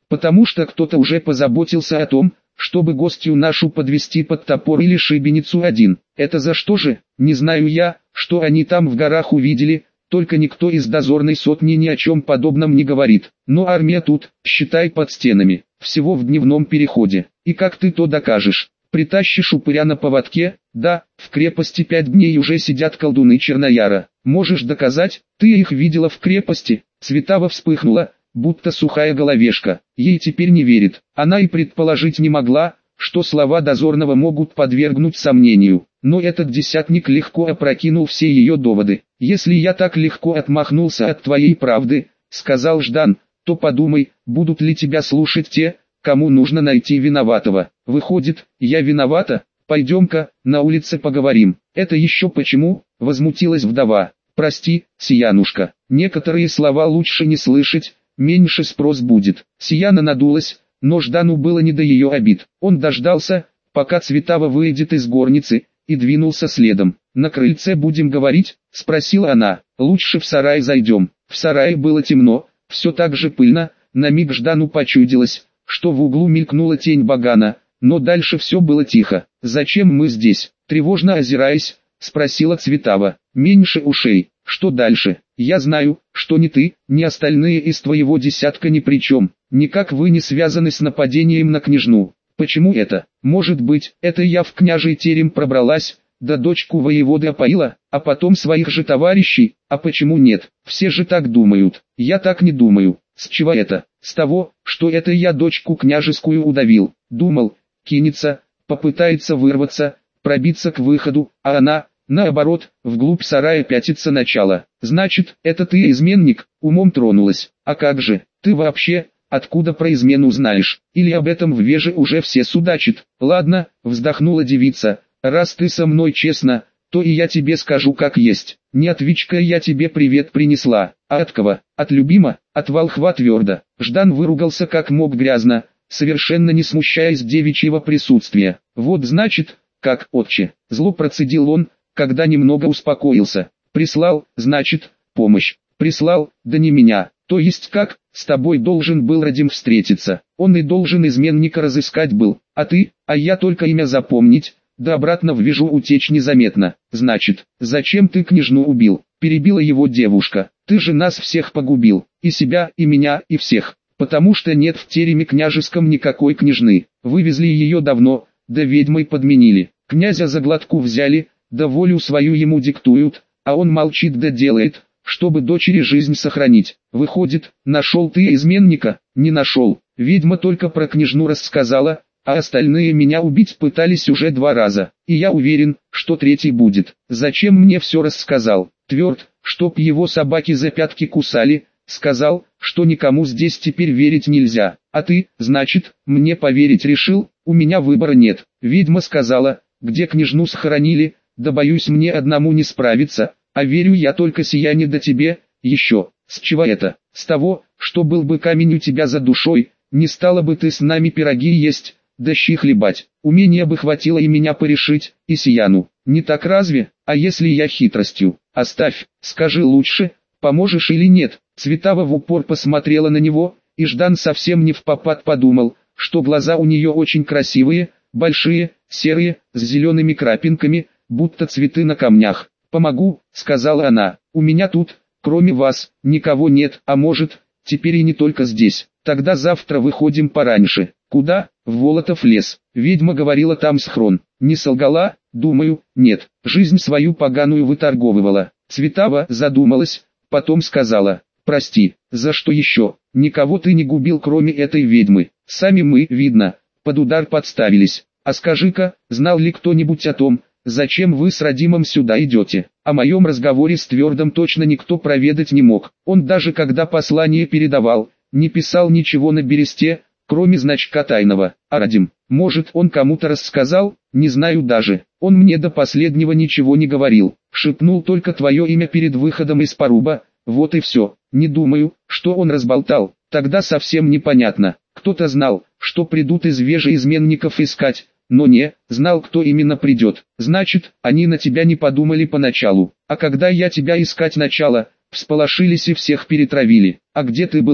потому что кто-то уже позаботился о том, чтобы гостью нашу подвести под топор или шибеницу один. Это за что же? Не знаю я, что они там в горах увидели, только никто из дозорной сотни ни о чем подобном не говорит. Но армия тут, считай, под стенами, всего в дневном переходе. И как ты то докажешь? Притащишь упыря на поводке? Да, в крепости пять дней уже сидят колдуны Чернояра. Можешь доказать? Ты их видела в крепости? Цветава вспыхнула, будто сухая головешка. Ей теперь не верит. Она и предположить не могла, что слова дозорного могут подвергнуть сомнению. Но этот десятник легко опрокинул все ее доводы. «Если я так легко отмахнулся от твоей правды, — сказал Ждан, — то подумай, будут ли тебя слушать те, кому нужно найти виноватого. Выходит, я виновата? Пойдем-ка, на улице поговорим». «Это еще почему?» — возмутилась вдова. «Прости, Сиянушка, некоторые слова лучше не слышать, меньше спрос будет». Сияна надулась, но Ждану было не до ее обид. Он дождался, пока Цветава выйдет из горницы, и двинулся следом. «На крыльце будем говорить?» — спросила она. «Лучше в сарай зайдем». В сарае было темно, все так же пыльно, на миг Ждану почудилось, что в углу мелькнула тень багана, но дальше все было тихо. «Зачем мы здесь?» — тревожно озираясь, спросила Цветава. «Меньше ушей. Что дальше? Я знаю, что ни ты, ни остальные из твоего десятка ни при чем. Никак вы не связаны с нападением на княжну. Почему это? Может быть, это я в княжий терем пробралась, да дочку воеводы опоила, а потом своих же товарищей? А почему нет? Все же так думают. Я так не думаю. С чего это? С того, что это я дочку княжескую удавил. Думал, кинется, попытается вырваться, пробиться к выходу, а она, наоборот, вглубь сарая пятится начало. Значит, это ты изменник?» Умом тронулась. «А как же, ты вообще, откуда про измену знаешь? Или об этом в Веже уже все судачат?» «Ладно», вздохнула девица, «раз ты со мной честна, то и я тебе скажу как есть. Не от Вичка я тебе привет принесла, а от кого? От любима, от волхва твердо». Ждан выругался как мог грязно, совершенно не смущаясь девичьего присутствия. «Вот значит, как, отче», зло процедил он, когда немного успокоился. «Прислал, значит, помощь. Прислал, да не меня. То есть как, с тобой должен был Радим встретиться. Он и должен изменника разыскать был. А ты, а я только имя запомнить, да обратно в Вежу утечь незаметно. Значит, зачем ты княжну убил?» Перебила его девушка. «Ты же нас всех погубил. И себя, и меня, и всех. Потому что нет в тереме княжеском никакой княжны. Вывезли ее давно, да ведьмой подменили. Князя за глотку взяли, да волю свою ему диктуют, а он молчит да делает, чтобы дочери жизнь сохранить. Выходит, нашел ты изменника?» «Не нашел. Ведьма только про княжну рассказала, а остальные меня убить пытались уже два раза, и я уверен, что третий будет. Зачем мне все рассказал? Тверд, чтоб его собаки за пятки кусали, сказал, что никому здесь теперь верить нельзя. А ты, значит, мне поверить решил? У меня выбора нет. Ведьма сказала, где княжну сохранили, да боюсь мне одному не справиться, а верю я только Сияне да тебе. Еще, с чего это? С того, что был бы камень у тебя за душой, не стала бы ты с нами пироги есть, да щи хлебать. Умения бы хватило и меня порешить, и Сияну. Не так разве? А если я хитростью? Оставь, скажи лучше, поможешь или нет?» Цветава в упор посмотрела на него, и Ждан совсем не впопад подумал, что глаза у нее очень красивые, большие, серые, с зелеными крапинками, будто цветы на камнях. «Помогу», — сказала она, — «у меня тут, кроме вас, никого нет, а может, теперь и не только здесь. Тогда завтра выходим пораньше». «Куда?» «В Волотов лес. Ведьма говорила, там схрон». «Не солгала?» «Думаю, нет. Жизнь свою поганую выторговывала». Цветава задумалась, потом сказала: «Прости, за что еще? Никого ты не губил, кроме этой ведьмы. Сами мы, видно, под удар подставились. А скажи-ка, знал ли кто-нибудь о том, зачем вы с Радимом сюда идете?» О моем разговоре с Твердом точно никто проведать не мог. Он даже когда послание передавал, не писал ничего на бересте, кроме значка тайного. А Радим, может, он кому-то рассказал? Не знаю даже. Он мне до последнего ничего не говорил. Шепнул только твое имя перед выходом из поруба. Вот и все. Не думаю, что он разболтал. Тогда совсем непонятно. Кто-то знал, что придут из Вежи изменников искать, но не знал, кто именно придет. Значит, они на тебя не подумали поначалу. А когда я тебя искать начала, всполошились и всех перетравили. А где ты была?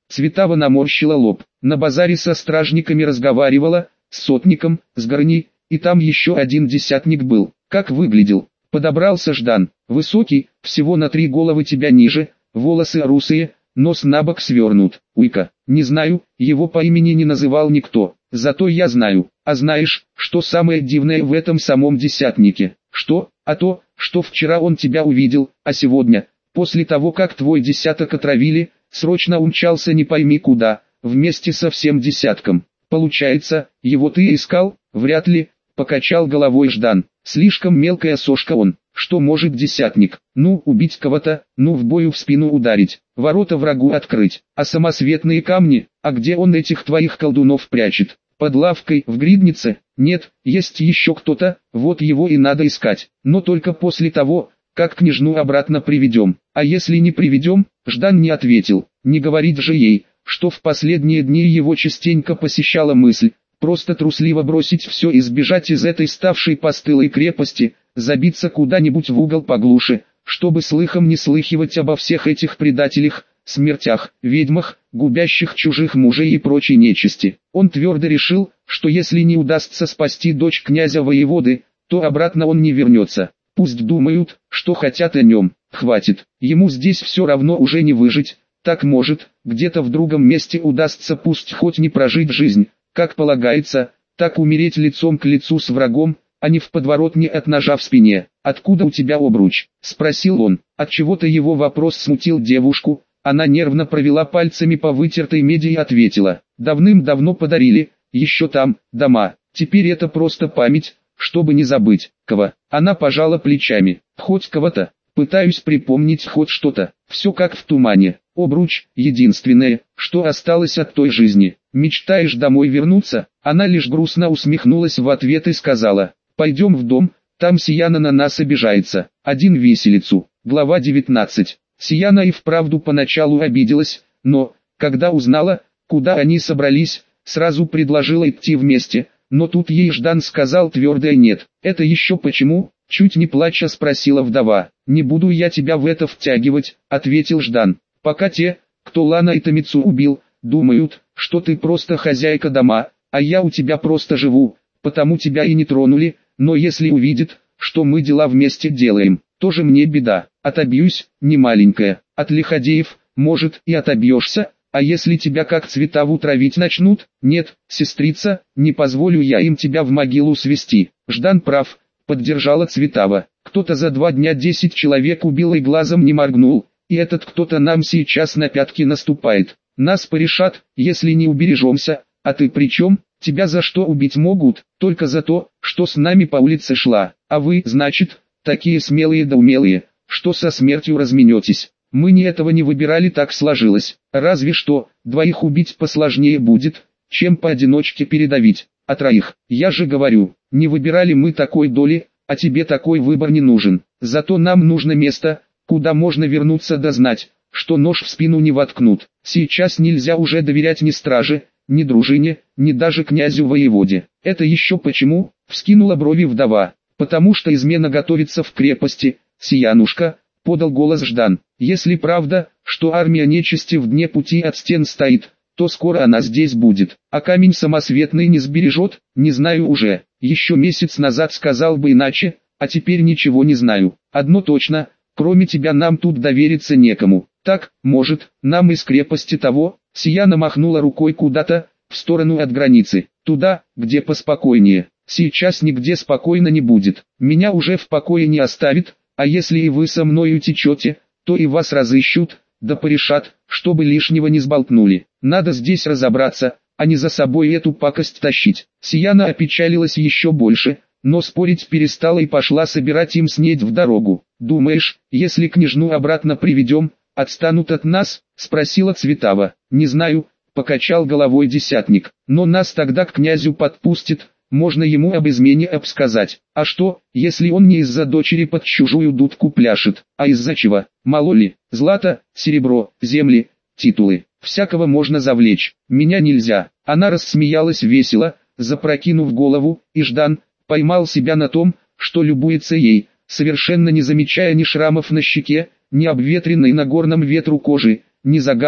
Цветава наморщила лоб. На базаре со стражниками разговаривала, с сотником, с горни, и там еще один десятник был. Как выглядел? Подобрался Ждан. Высокий, всего на три головы тебя ниже, волосы русые, нос набок свернут. Уйка, не знаю, его по имени не называл никто. Зато я знаю. А знаешь, что самое дивное в этом самом десятнике? Что? А то, что вчера он тебя увидел, а сегодня, после того как твой десяток отравили, срочно умчался не пойми куда, вместе со всем десятком. Получается, его ты искал? Вряд ли, покачал головой Ждан. Слишком мелкая сошка он. Что может десятник? Ну, убить кого-то, ну в бою в спину ударить, ворота врагу открыть. А самосветные камни, а где он этих твоих колдунов прячет? Под лавкой, в гриднице? Нет, есть еще кто-то, вот его и надо искать. Но только после того, как княжну обратно приведем. А если не приведем? Ждан не ответил. Не говорить же ей, что в последние дни его частенько посещала мысль, просто трусливо бросить все и сбежать из этой ставшей постылой крепости, забиться куда-нибудь в угол поглуше, чтобы слыхом не слыхивать обо всех этих предателях, смертях, ведьмах, губящих чужих мужей и прочей нечисти. Он твердо решил, что если не удастся спасти дочь князя-воеводы, то обратно он не вернется. Пусть думают, что хотят о нем, хватит, ему здесь все равно уже не выжить, так может, где-то в другом месте удастся пусть хоть не прожить жизнь, как полагается, так умереть лицом к лицу с врагом, а не в подворотне от ножа в спине. «Откуда у тебя обруч?» – спросил он. Отчего-то его вопрос смутил девушку, она нервно провела пальцами по вытертой меди и ответила. «Давным-давно подарили, еще там, дома, теперь это просто память, чтобы не забыть». «Кого?» Она пожала плечами. «Хоть кого-то, пытаюсь припомнить хоть что-то, все как в тумане. Обруч – единственное, что осталось от той жизни. Мечтаешь домой вернуться?» Она лишь грустно усмехнулась в ответ и сказала: «Пойдем в дом, там Сияна на нас обижается». Один виселицу. Глава девятнадцать. Сияна и вправду поначалу обиделась, но, когда узнала, куда они собрались, сразу предложила идти вместе, но тут ей Ждан сказал твердое «нет». «Это еще почему?» – чуть не плача спросила вдова. «Не буду я тебя в это втягивать», – ответил Ждан. «Пока те, кто Лана и Томицу убил, думают, что ты просто хозяйка дома, а я у тебя просто живу, потому тебя и не тронули, но если увидят, что мы дела вместе делаем, тоже мне беда. Отобьюсь, не маленькая, от лиходеев, может и отобьешься, а если тебя как Цветаву травить начнут? Нет, сестрица, не позволю я им тебя в могилу свести». Ждан прав, поддержала Цветава. «Кто-то за два дня десять человек убил и глазом не моргнул, и этот кто-то нам сейчас на пятки наступает. Нас порешат, если не убережемся, а ты при чем? Тебя за что убить могут? Только за то, что с нами по улице шла, а вы, значит, такие смелые да умелые, что со смертью разменетесь. Мы не этого не выбирали, так сложилось. Разве что, двоих убить посложнее будет, чем поодиночке передавить, а троих, я же говорю, не выбирали мы такой доли, а тебе такой выбор не нужен. Зато нам нужно место, куда можно вернуться да знать, что нож в спину не воткнут. Сейчас нельзя уже доверять ни страже, ни дружине, ни даже князю-воеводе». «Это еще почему?» – вскинула брови вдова. «Потому что измена готовится в крепости, Сиянушка», – подал голос Ждан. «Если правда, что армия нечисти в дне пути от стен стоит, то скоро она здесь будет. А камень самосветный не сбережет, не знаю уже. Еще месяц назад сказал бы иначе, а теперь ничего не знаю. Одно точно, кроме тебя нам тут довериться некому. Так, может, нам из крепости того?» Сияна махнула рукой куда-то, в сторону от границы, туда, где поспокойнее. «Сейчас нигде спокойно не будет, меня уже в покое не оставит, а если и вы со мной утечете, то и вас разыщут, да порешат, чтобы лишнего не сболтнули. Надо здесь разобраться, а не за собой эту пакость тащить». Сияна опечалилась еще больше, но спорить перестала и пошла собирать им снедь в дорогу. «Думаешь, если княжну обратно приведем, отстанут от нас?» – спросила Цветава. «Не знаю», – покачал головой десятник, – «но нас тогда к князю подпустит, можно ему об измене обсказать. А что, если он не из-за дочери под чужую дудку пляшет, а из-за чего? Мало ли, злато, серебро, земли, титулы, всякого можно завлечь, меня нельзя». Она рассмеялась весело, запрокинув голову, и Ждан поймал себя на том, что любуется ей, совершенно не замечая ни шрамов на щеке, ни обветренной на горном ветру кожи, ни загара,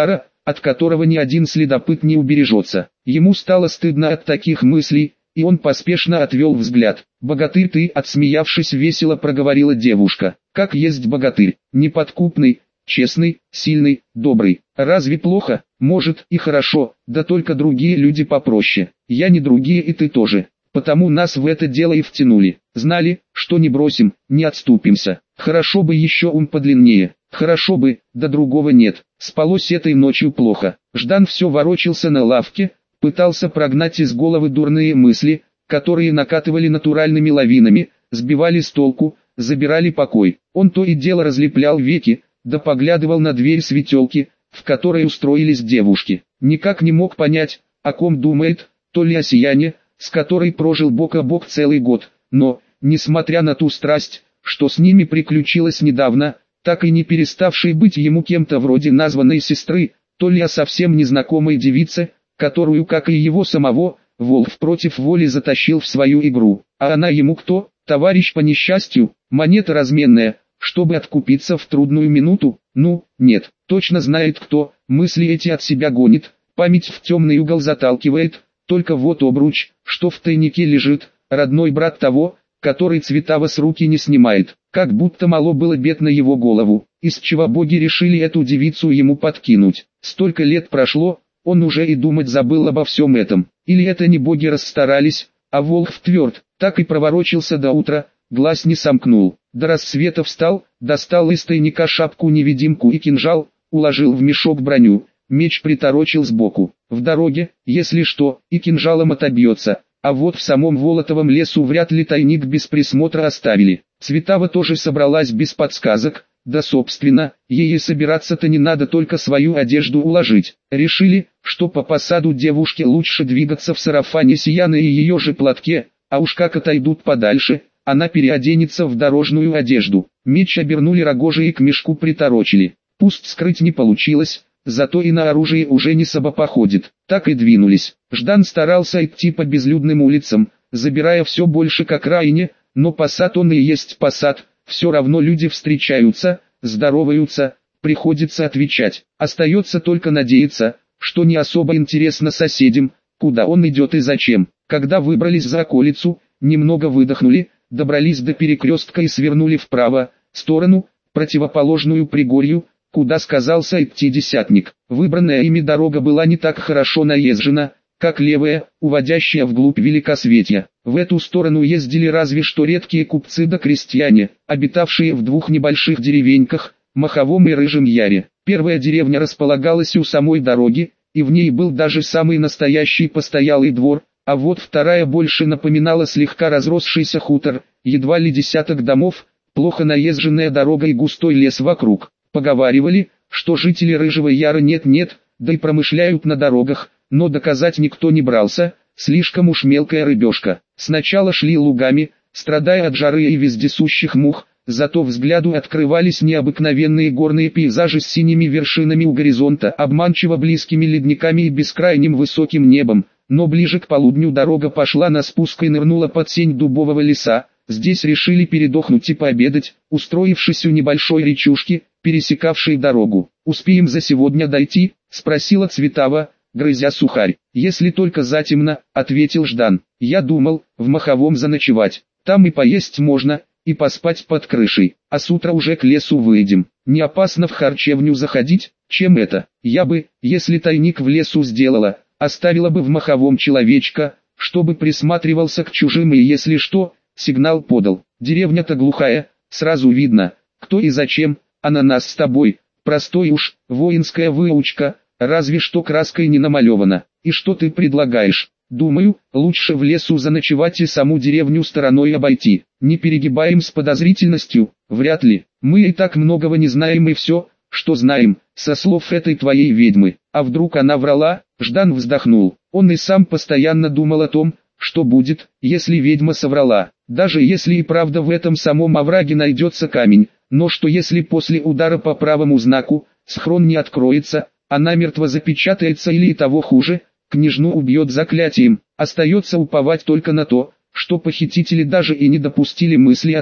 от которого ни один следопыт не убережется. Ему стало стыдно от таких мыслей, и он поспешно отвел взгляд. «Богатырь ты», отсмеявшись весело проговорила девушка. «Как есть богатырь, неподкупный, честный, сильный, добрый. Разве плохо? Может и хорошо, да только другие люди попроще. Я не другие и ты тоже. Потому нас в это дело и втянули. Знали, что не бросим, не отступимся. Хорошо бы еще ум подлиннее. Хорошо бы, да другого нет. Спалось этой ночью плохо». Ждан все ворочался на лавке, пытался прогнать из головы дурные мысли, которые накатывали натуральными лавинами, сбивали с толку, забирали покой. Он то и дело разлеплял веки, да поглядывал на дверь светелки, в которой устроились девушки. Никак не мог понять, о ком думает, то ли о Сияне, с которой прожил бок о бок целый год, но, несмотря на ту страсть, что с ними приключилась недавно, так и не переставшей быть ему кем-то вроде названной сестры, то ли о совсем незнакомой девице, которую, как и его самого, Волх против воли затащил в свою игру. А она ему кто? Товарищ по несчастью, монета разменная, чтобы откупиться в трудную минуту? Ну, нет, точно знает кто, мысли эти от себя гонит, память в темный угол заталкивает, только вот обруч, что в тайнике лежит, родной брат того, который Цветава с руки не снимает, как будто мало было бед на его голову, из чего боги решили эту девицу ему подкинуть. Столько лет прошло, он уже и думать забыл обо всем этом. Или это не боги расстарались, а Волх тверд, так и проворочился до утра, глаз не сомкнул. До рассвета встал, достал из тайника шапку-невидимку и кинжал, уложил в мешок броню, меч приторочил сбоку. В дороге, если что, и кинжалом отобьется, а вот в самом Волотовом лесу вряд ли тайник без присмотра оставили. Цветава тоже собралась без подсказок, да собственно, ей и собираться-то не надо, только свою одежду уложить. Решили, что по посаду девушке лучше двигаться в сарафане Сияны и ее же платке, а уж как отойдут подальше, она переоденется в дорожную одежду. Меч обернули рогожи и к мешку приторочили. Пусть скрыть не получилось, зато и на оружие уже не особо походит. Так и двинулись. Ждан старался идти по безлюдным улицам, забирая все больше к окраине, но посад он и есть посад. Все равно люди встречаются, здороваются, приходится отвечать. Остается только надеяться, что не особо интересно соседям, куда он идет и зачем. Когда выбрались за околицу, немного выдохнули, добрались до перекрестка и свернули вправо, сторону, противоположную Пригорью, куда сказался идти десятник. Выбранная ими дорога была не так хорошо наезжена, как левая, уводящая вглубь Великосветья. В эту сторону ездили разве что редкие купцы да крестьяне, обитавшие в двух небольших деревеньках, Маховом и Рыжем Яре. Первая деревня располагалась у самой дороги, и в ней был даже самый настоящий постоялый двор, а вот вторая больше напоминала слегка разросшийся хутор, едва ли десяток домов, плохо наезженная дорога и густой лес вокруг. Поговаривали, что жители Рыжего Яра нет-нет, да и промышляют на дорогах, но доказать никто не брался, слишком уж мелкая рыбешка. Сначала шли лугами, страдая от жары и вездесущих мух, зато взгляду открывались необыкновенные горные пейзажи с синими вершинами у горизонта, обманчиво близкими ледниками и бескрайним высоким небом. Но ближе к полудню дорога пошла на спуск и нырнула под сень дубового леса. Здесь решили передохнуть и пообедать, устроившись у небольшой речушки, пересекавшей дорогу. «Успеем за сегодня дойти?» — спросила Цветава, грызя сухарь. «Если только затемно», — ответил Ждан. «Я думал, в Маховом заночевать. Там и поесть можно, и поспать под крышей, а с утра уже к лесу выйдем. Не опасно в харчевню заходить? Чем это? Я бы, если тайник в лесу сделала, оставила бы в Маховом человечка, чтобы присматривался к чужим и если что, сигнал подал. Деревня-то глухая, сразу видно, кто и зачем, а на нас с тобой, простой уж, воинская выучка, разве что краской не намалевана. И что ты предлагаешь? Думаю, лучше в лесу заночевать и саму деревню стороной обойти. Не перегибаем с подозрительностью, вряд ли. Мы и так многого не знаем и все, что знаем, со слов этой твоей ведьмы. А вдруг она врала? Ждан вздохнул. Он и сам постоянно думал о том, что будет, если ведьма соврала. Даже если и правда в этом самом овраге найдется камень, но что если после удара по правому знаку, схрон не откроется, а намертво запечатается или и того хуже, княжну убьет заклятием. Остается уповать только на то, что похитители даже и не допустили мысли о том,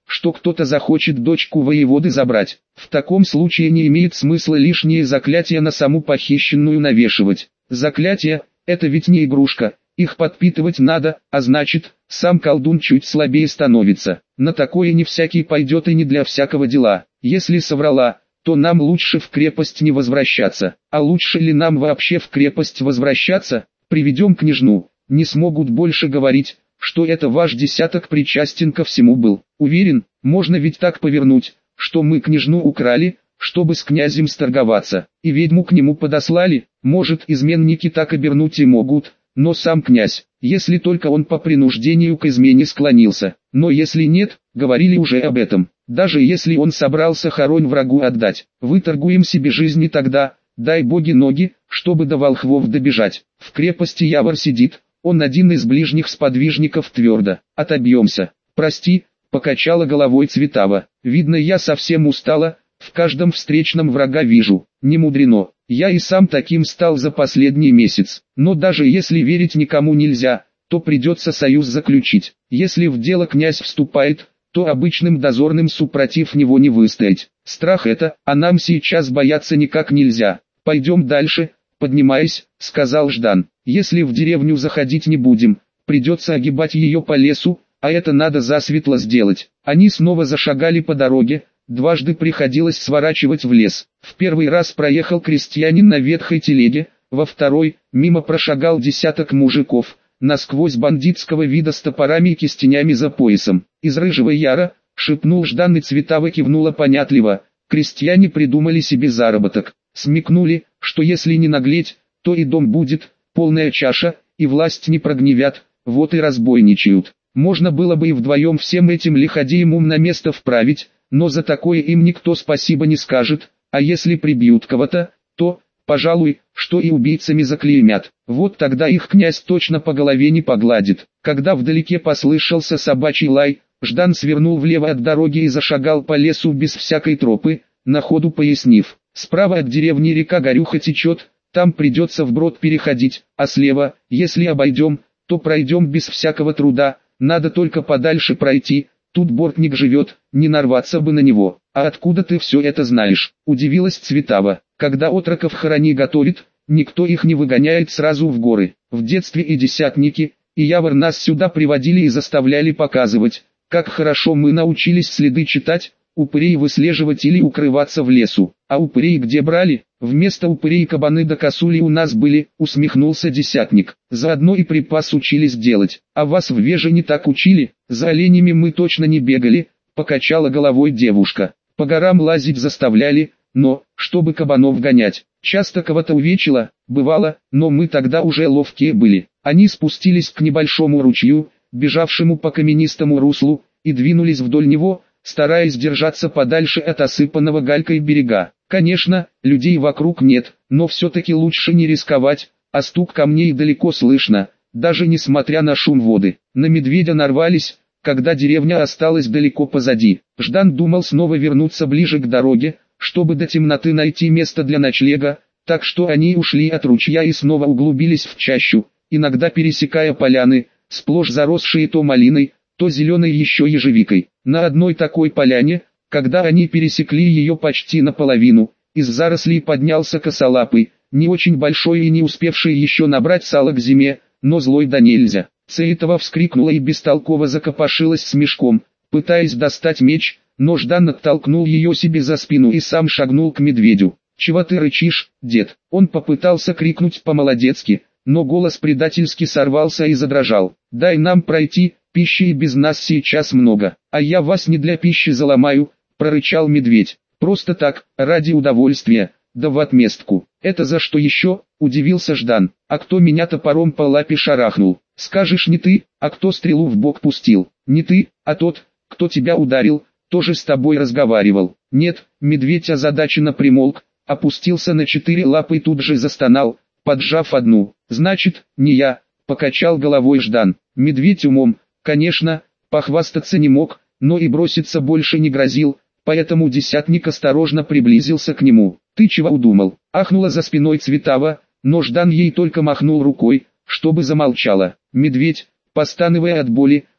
что кто-то захочет дочку воеводы забрать. В таком случае не имеет смысла лишние заклятия на саму похищенную навешивать. Заклятия – это ведь не игрушка, их подпитывать надо, а значит, сам колдун чуть слабее становится. На такое не всякий пойдет и не для всякого дела. Если соврала, то нам лучше в крепость не возвращаться. А лучше ли нам вообще в крепость возвращаться? Приведем княжну, не смогут больше говорить, что это ваш десяток причастен ко всему был. Уверен, можно ведь так повернуть, что мы княжну украли, чтобы с князем сторговаться, и ведьму к нему подослали. Может, изменники так обернуть и могут, но сам князь, если только он по принуждению к измене склонился. Но если нет, говорили уже об этом. Даже если он собрался хоронь врагу отдать, выторгуем себе жизни тогда, дай боги ноги, чтобы до волхвов добежать. В крепости Явор сидит, он один из ближних сподвижников твердо. Отобьемся. Прости, покачала головой Цветава. Видно, я совсем устала, в каждом встречном врага вижу. Не мудрено, я и сам таким стал за последний месяц. Но даже если верить никому нельзя, то придется союз заключить. Если в дело князь вступает, то обычным дозорным супротив него не выстоять. Страх это, а нам сейчас бояться никак нельзя. Пойдем дальше, поднимаясь, сказал Ждан. Если в деревню заходить не будем, придется огибать ее по лесу, а это надо засветло сделать. Они снова зашагали по дороге, дважды приходилось сворачивать в лес. В первый раз проехал крестьянин на ветхой телеге, во второй, мимо прошагал десяток мужиков, насквозь бандитского вида с топорами и кистенями за поясом. Из рыжего яра, шепнул Ждан, и Цветава кивнула понятливо. Крестьяне придумали себе заработок. Смекнули, что если не наглеть, то и дом будет, полная чаша, и власть не прогневят, вот и разбойничают. Можно было бы и вдвоем всем этим лиходеям ум на место вправить, но за такое им никто спасибо не скажет, а если прибьют кого-то, то, пожалуй, что и убийцами заклеймят. Вот тогда их князь точно по голове не погладит. Когда вдалеке послышался собачий лай, Ждан свернул влево от дороги и зашагал по лесу без всякой тропы, на ходу пояснив: справа от деревни река Горюха течет, там придется вброд переходить, а слева, если обойдем, то пройдем без всякого труда, надо только подальше пройти, тут бортник живет, не нарваться бы на него. А откуда ты все это знаешь? Удивилась Цветава. Когда отроков хорони готовит, никто их не выгоняет сразу в горы. В детстве и десятники, и Явор нас сюда приводили и заставляли показывать, как хорошо мы научились следы читать, упырей выслеживать или укрываться в лесу. А упырей где брали? Вместо упырей кабаны да косули у нас были, усмехнулся десятник. Заодно и припас учились делать. А вас в Веже не так учили? За оленями мы точно не бегали, покачала головой девушка. По горам лазить заставляли, но, чтобы кабанов гонять, часто кого-то увечило, бывало, но мы тогда уже ловкие были. Они спустились к небольшому ручью, бежавшему по каменистому руслу, и двинулись вдоль него, стараясь держаться подальше от осыпанного галькой берега. Конечно, людей вокруг нет, но все-таки лучше не рисковать, а стук камней далеко слышно, даже несмотря на шум воды. На медведя нарвались, когда деревня осталась далеко позади. Ждан думал снова вернуться ближе к дороге, чтобы до темноты найти место для ночлега, так что они ушли от ручья и снова углубились в чащу, иногда пересекая поляны, сплошь заросшие то малиной, то зеленой еще ежевикой. На одной такой поляне, когда они пересекли ее почти наполовину, из зарослей поднялся косолапый, не очень большой и не успевший еще набрать сало к зиме, но злой да нельзя. Цейтова вскрикнула и бестолково закопошилась с мешком, пытаясь достать меч, но Ждан оттолкнул ее себе за спину и сам шагнул к медведю. «Чего ты рычишь, дед?» Он попытался крикнуть по-молодецки, но голос предательски сорвался и задрожал. «Дай нам пройти, пищи и без нас сейчас много, а я вас не для пищи заломаю», прорычал медведь. «Просто так, ради удовольствия, да в отместку». «Это за что еще?» – удивился Ждан. «А кто меня топором по лапе шарахнул?» «Скажешь, не ты, а кто стрелу в бок пустил?» «Не ты, а тот, кто тебя ударил, тоже с тобой разговаривал». «Нет», медведь озадаченно примолк, опустился на четыре лапы и тут же застонал, поджав одну. «Значит, не я», – покачал головой Ждан. Медведь умом, конечно, похвастаться не мог, но и броситься больше не грозил, поэтому десятник осторожно приблизился к нему. «Ты чего удумал?» – ахнула за спиной Цветава, но Ждан ей только махнул рукой, чтобы замолчала. Медведь, постановая от боли,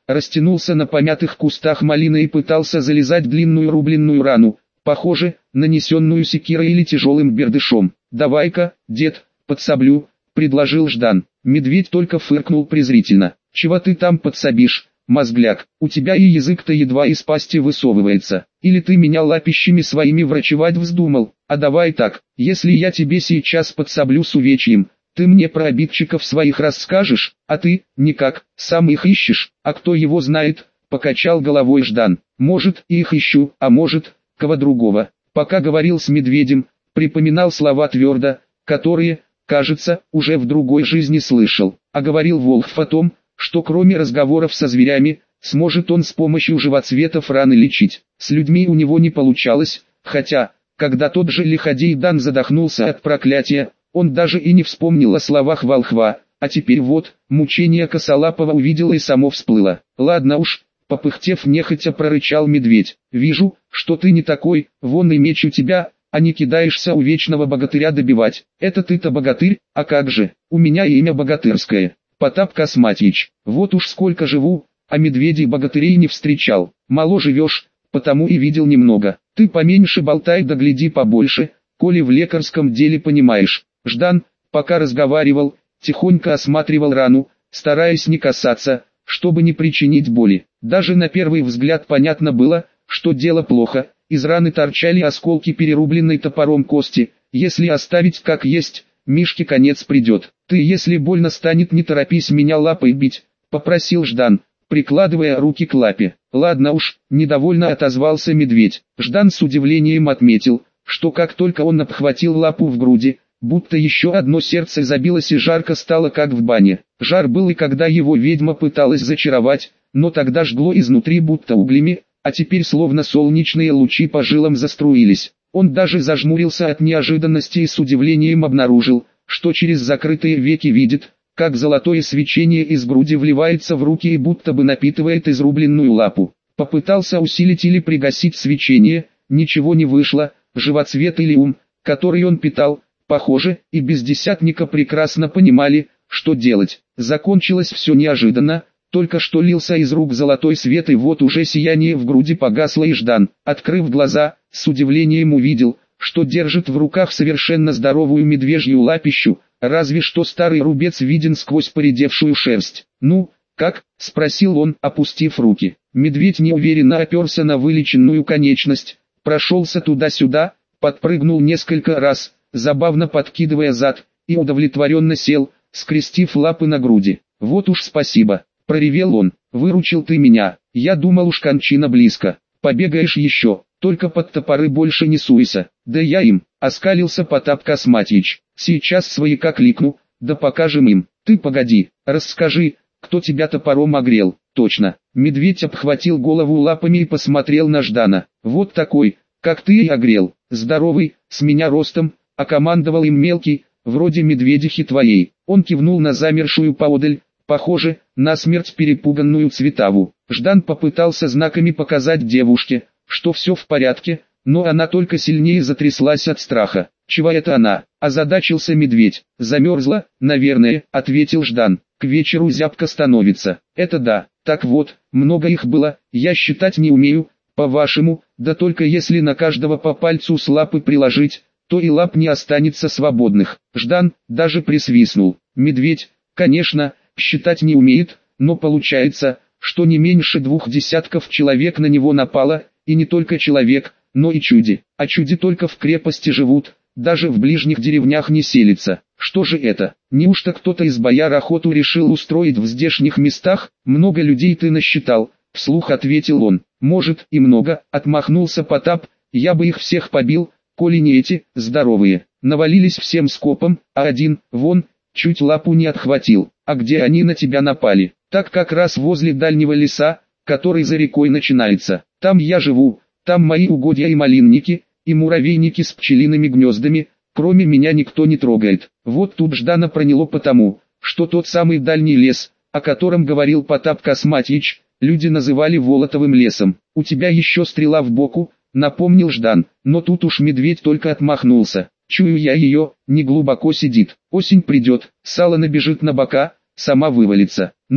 растянулся на помятых кустах малины и пытался залезать длинную рубленную рану, похоже, нанесенную секирой или тяжелым бердышом. «Давай-ка, дед, подсоблю», — предложил Ждан. Медведь только фыркнул презрительно. «Чего ты там подсобишь, мозгляк? У тебя и язык-то едва из пасти высовывается. Или ты меня лапищами своими врачевать вздумал? А давай так, если я тебе сейчас подсоблю с увечьем, ты мне про обидчиков своих расскажешь, а ты, никак, сам их ищешь, а кто его знает», — покачал головой Ждан. «Может, и их ищу, а может, кого другого». Пока говорил с медведем, припоминал слова твердо, которые, кажется, уже в другой жизни слышал. А говорил Волхв о том, что кроме разговоров со зверями, сможет он с помощью живоцветов раны лечить. С людьми у него не получалось, хотя, когда тот же лиходей Дан задохнулся от проклятия, он даже и не вспомнил о словах волхва, а теперь вот, мучение Косолапого увидел и само всплыло. «Ладно уж», — попыхтев нехотя прорычал медведь, «вижу, что ты не такой, вон и меч у тебя, а не кидаешься у вечного богатыря добивать. Это ты-то богатырь, а как же, у меня имя богатырское, Потап Косматьич. Вот уж сколько живу, а медведей-богатырей не встречал. Мало живешь, потому и видел немного. Ты поменьше болтай да гляди побольше, коли в лекарском деле понимаешь». Ждан, пока разговаривал, тихонько осматривал рану, стараясь не касаться, чтобы не причинить боли. Даже на первый взгляд понятно было, что дело плохо. Из раны торчали осколки перерубленной топором кости. Если оставить как есть, Мишке конец придет. «Ты, если больно станет, не торопись меня лапой бить», — попросил Ждан, прикладывая руки к лапе. «Ладно уж», — недовольно отозвался медведь. Ждан с удивлением отметил, что как только он обхватил лапу в груди, будто еще одно сердце забилось и жарко стало, как в бане. Жар был и когда его ведьма пыталась зачаровать, но тогда жгло изнутри будто углями, а теперь словно солнечные лучи по жилам заструились. Он даже зажмурился от неожиданности и с удивлением обнаружил, что через закрытые веки видит, как золотое свечение из груди вливается в руки и будто бы напитывает изрубленную лапу. Попытался усилить или пригасить свечение, ничего не вышло. Живоцвет или ум, который он питал, похоже, и без десятника прекрасно понимали, что делать. Закончилось все неожиданно. Только что лился из рук золотой свет, и вот уже сияние в груди погасло, и Ждан, открыв глаза, с удивлением увидел, что держит в руках совершенно здоровую медвежью лапищу, разве что старый рубец виден сквозь поредевшую шерсть. «Ну, как?» — спросил он, опустив руки. Медведь неуверенно оперся на вылеченную конечность, прошелся туда-сюда, подпрыгнул несколько раз, забавно подкидывая зад, и удовлетворенно сел, скрестив лапы на груди. «Вот уж спасибо», — проревел он, — «выручил ты меня, я думал уж кончина близко, побегаешь еще, только под топоры больше не суйся». «Да я им», — оскалился Потап Косматьич, — «сейчас свояка кликну, да покажем им». «Ты погоди, расскажи, кто тебя топором огрел?» «Точно». Медведь обхватил голову лапами и посмотрел на Ждана. «Вот такой, как ты и огрел, здоровый, с меня ростом», — а командовал им мелкий, вроде медведихи твоей. Он кивнул на замершую поодаль, похоже, насмерть перепуганную Цветаву. Ждан попытался знаками показать девушке, что все в порядке, но она только сильнее затряслась от страха. «Чего это она?» – озадачился медведь. «Замерзла, наверное», – ответил Ждан. «К вечеру зябко становится». «Это да. Так вот, много их было, я считать не умею, по-вашему, да только если на каждого по пальцу с лапы приложить, то и лап не останется свободных». Ждан даже присвистнул. Медведь, конечно, считать не умеет, но получается, что не меньше двух десятков человек на него напало, и не только человек, но и чуди. А чуди только в крепости живут, даже в ближних деревнях не селятся. Что же это? Неужто кто-то из бояр охоту решил устроить в здешних местах? «Много людей ты насчитал», — вслух ответил он. «Может и много», — отмахнулся Потап, — «я бы их всех побил, коли не эти, здоровые». Навалились всем скопом, а один, вон, чуть лапу не отхватил. «А где они на тебя напали?» «Так как раз возле дальнего леса, который за рекой начинается. Там я живу, там мои угодья и малинники, и муравейники с пчелиными гнездами, кроме меня никто не трогает». Вот тут Ждана проняло потому, что тот самый дальний лес, о котором говорил Потап Косматьич, люди называли Волотовым лесом. «У тебя еще стрела в боку», — напомнил Ждан, но тут уж медведь только отмахнулся. «Чую я ее, не глубоко сидит. Осень придет, сало набежит на бока, сама вывалится». «Ну,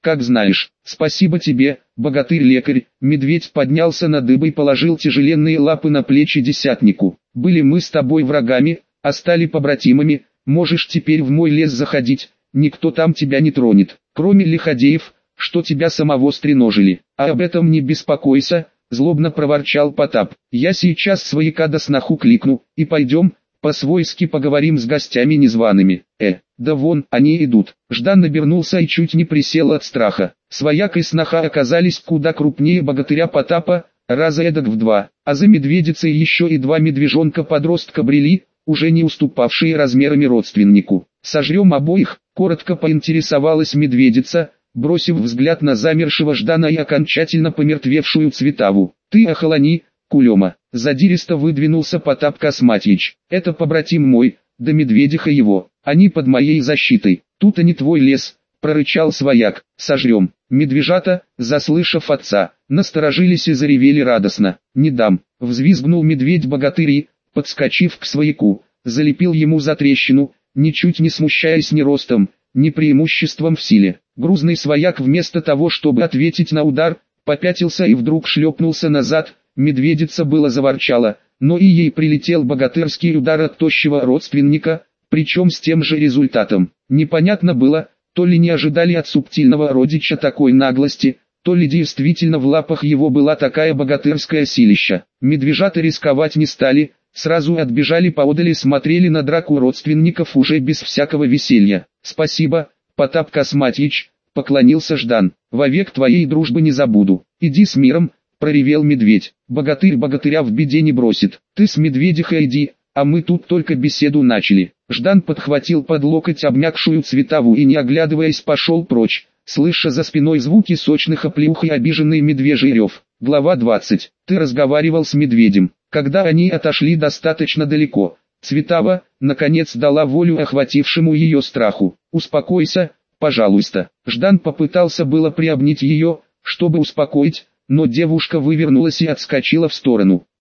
как знаешь. Спасибо тебе, богатырь-лекарь. Медведь поднялся на дыбы и положил тяжеленные лапы на плечи десятнику. Были мы с тобой врагами, а стали побратимами, можешь теперь в мой лес заходить, никто там тебя не тронет, кроме лиходеев, что тебя самого стреножили. А об этом не беспокойся, злобно проворчал Потап. Я сейчас свояка да сноху кликну, и пойдем, по-свойски поговорим с гостями незваными. Э, да вон, они идут. Ждан набернулся и чуть не присел от страха. Свояк и сноха оказались куда крупнее богатыря Потапа, раза эдак в два, а за медведицей еще и два медвежонка-подростка брели, уже не уступавшие размерами родственнику. «Сожрем обоих», — коротко поинтересовалась медведица, бросив взгляд на замершего Ждана и окончательно помертвевшую Цветаву. «Ты охолони, кулема», — задиристо выдвинулся Потап Косматьич. «Это побратим мой, да медведиха его, они под моей защитой, тут и не твой лес», — прорычал свояк. «Сожрем». Медвежата, заслышав отца, насторожились и заревели радостно. «Не дам», — взвизгнул медведь-богатырь и, подскочив к свояку, залепил ему за трещину, ничуть не смущаясь ни ростом, ни преимуществом в силе. Грузный свояк вместо того, чтобы ответить на удар, попятился и вдруг шлепнулся назад. Медведица было заворчала, но и ей прилетел богатырский удар от тощего родственника, причем с тем же результатом. Непонятно было, то ли не ожидали от субтильного родича такой наглости, то ли действительно в лапах его была такая богатырская силища. Медвежата рисковать не стали, сразу отбежали поодаль и смотрели на драку родственников уже без всякого веселья. «Спасибо, Потап Косматьич», — поклонился Ждан, — «вовек твоей дружбы не забуду. Иди с миром», — проревел медведь. «Богатырь богатыря в беде не бросит. Ты с медведихой иди, а мы тут только беседу начали». Ждан подхватил под локоть обмякшую Цветаву и не оглядываясь пошел прочь, слыша за спиной звуки сочных оплеух и обиженный медвежий рев. Глава двадцать. Ты разговаривал с медведем. Когда они отошли достаточно далеко, Цветава, наконец, дала волю охватившему ее страху. «Успокойся, пожалуйста». Ждан попытался было приобнять ее, чтобы успокоить, но девушка вывернулась и отскочила в сторону.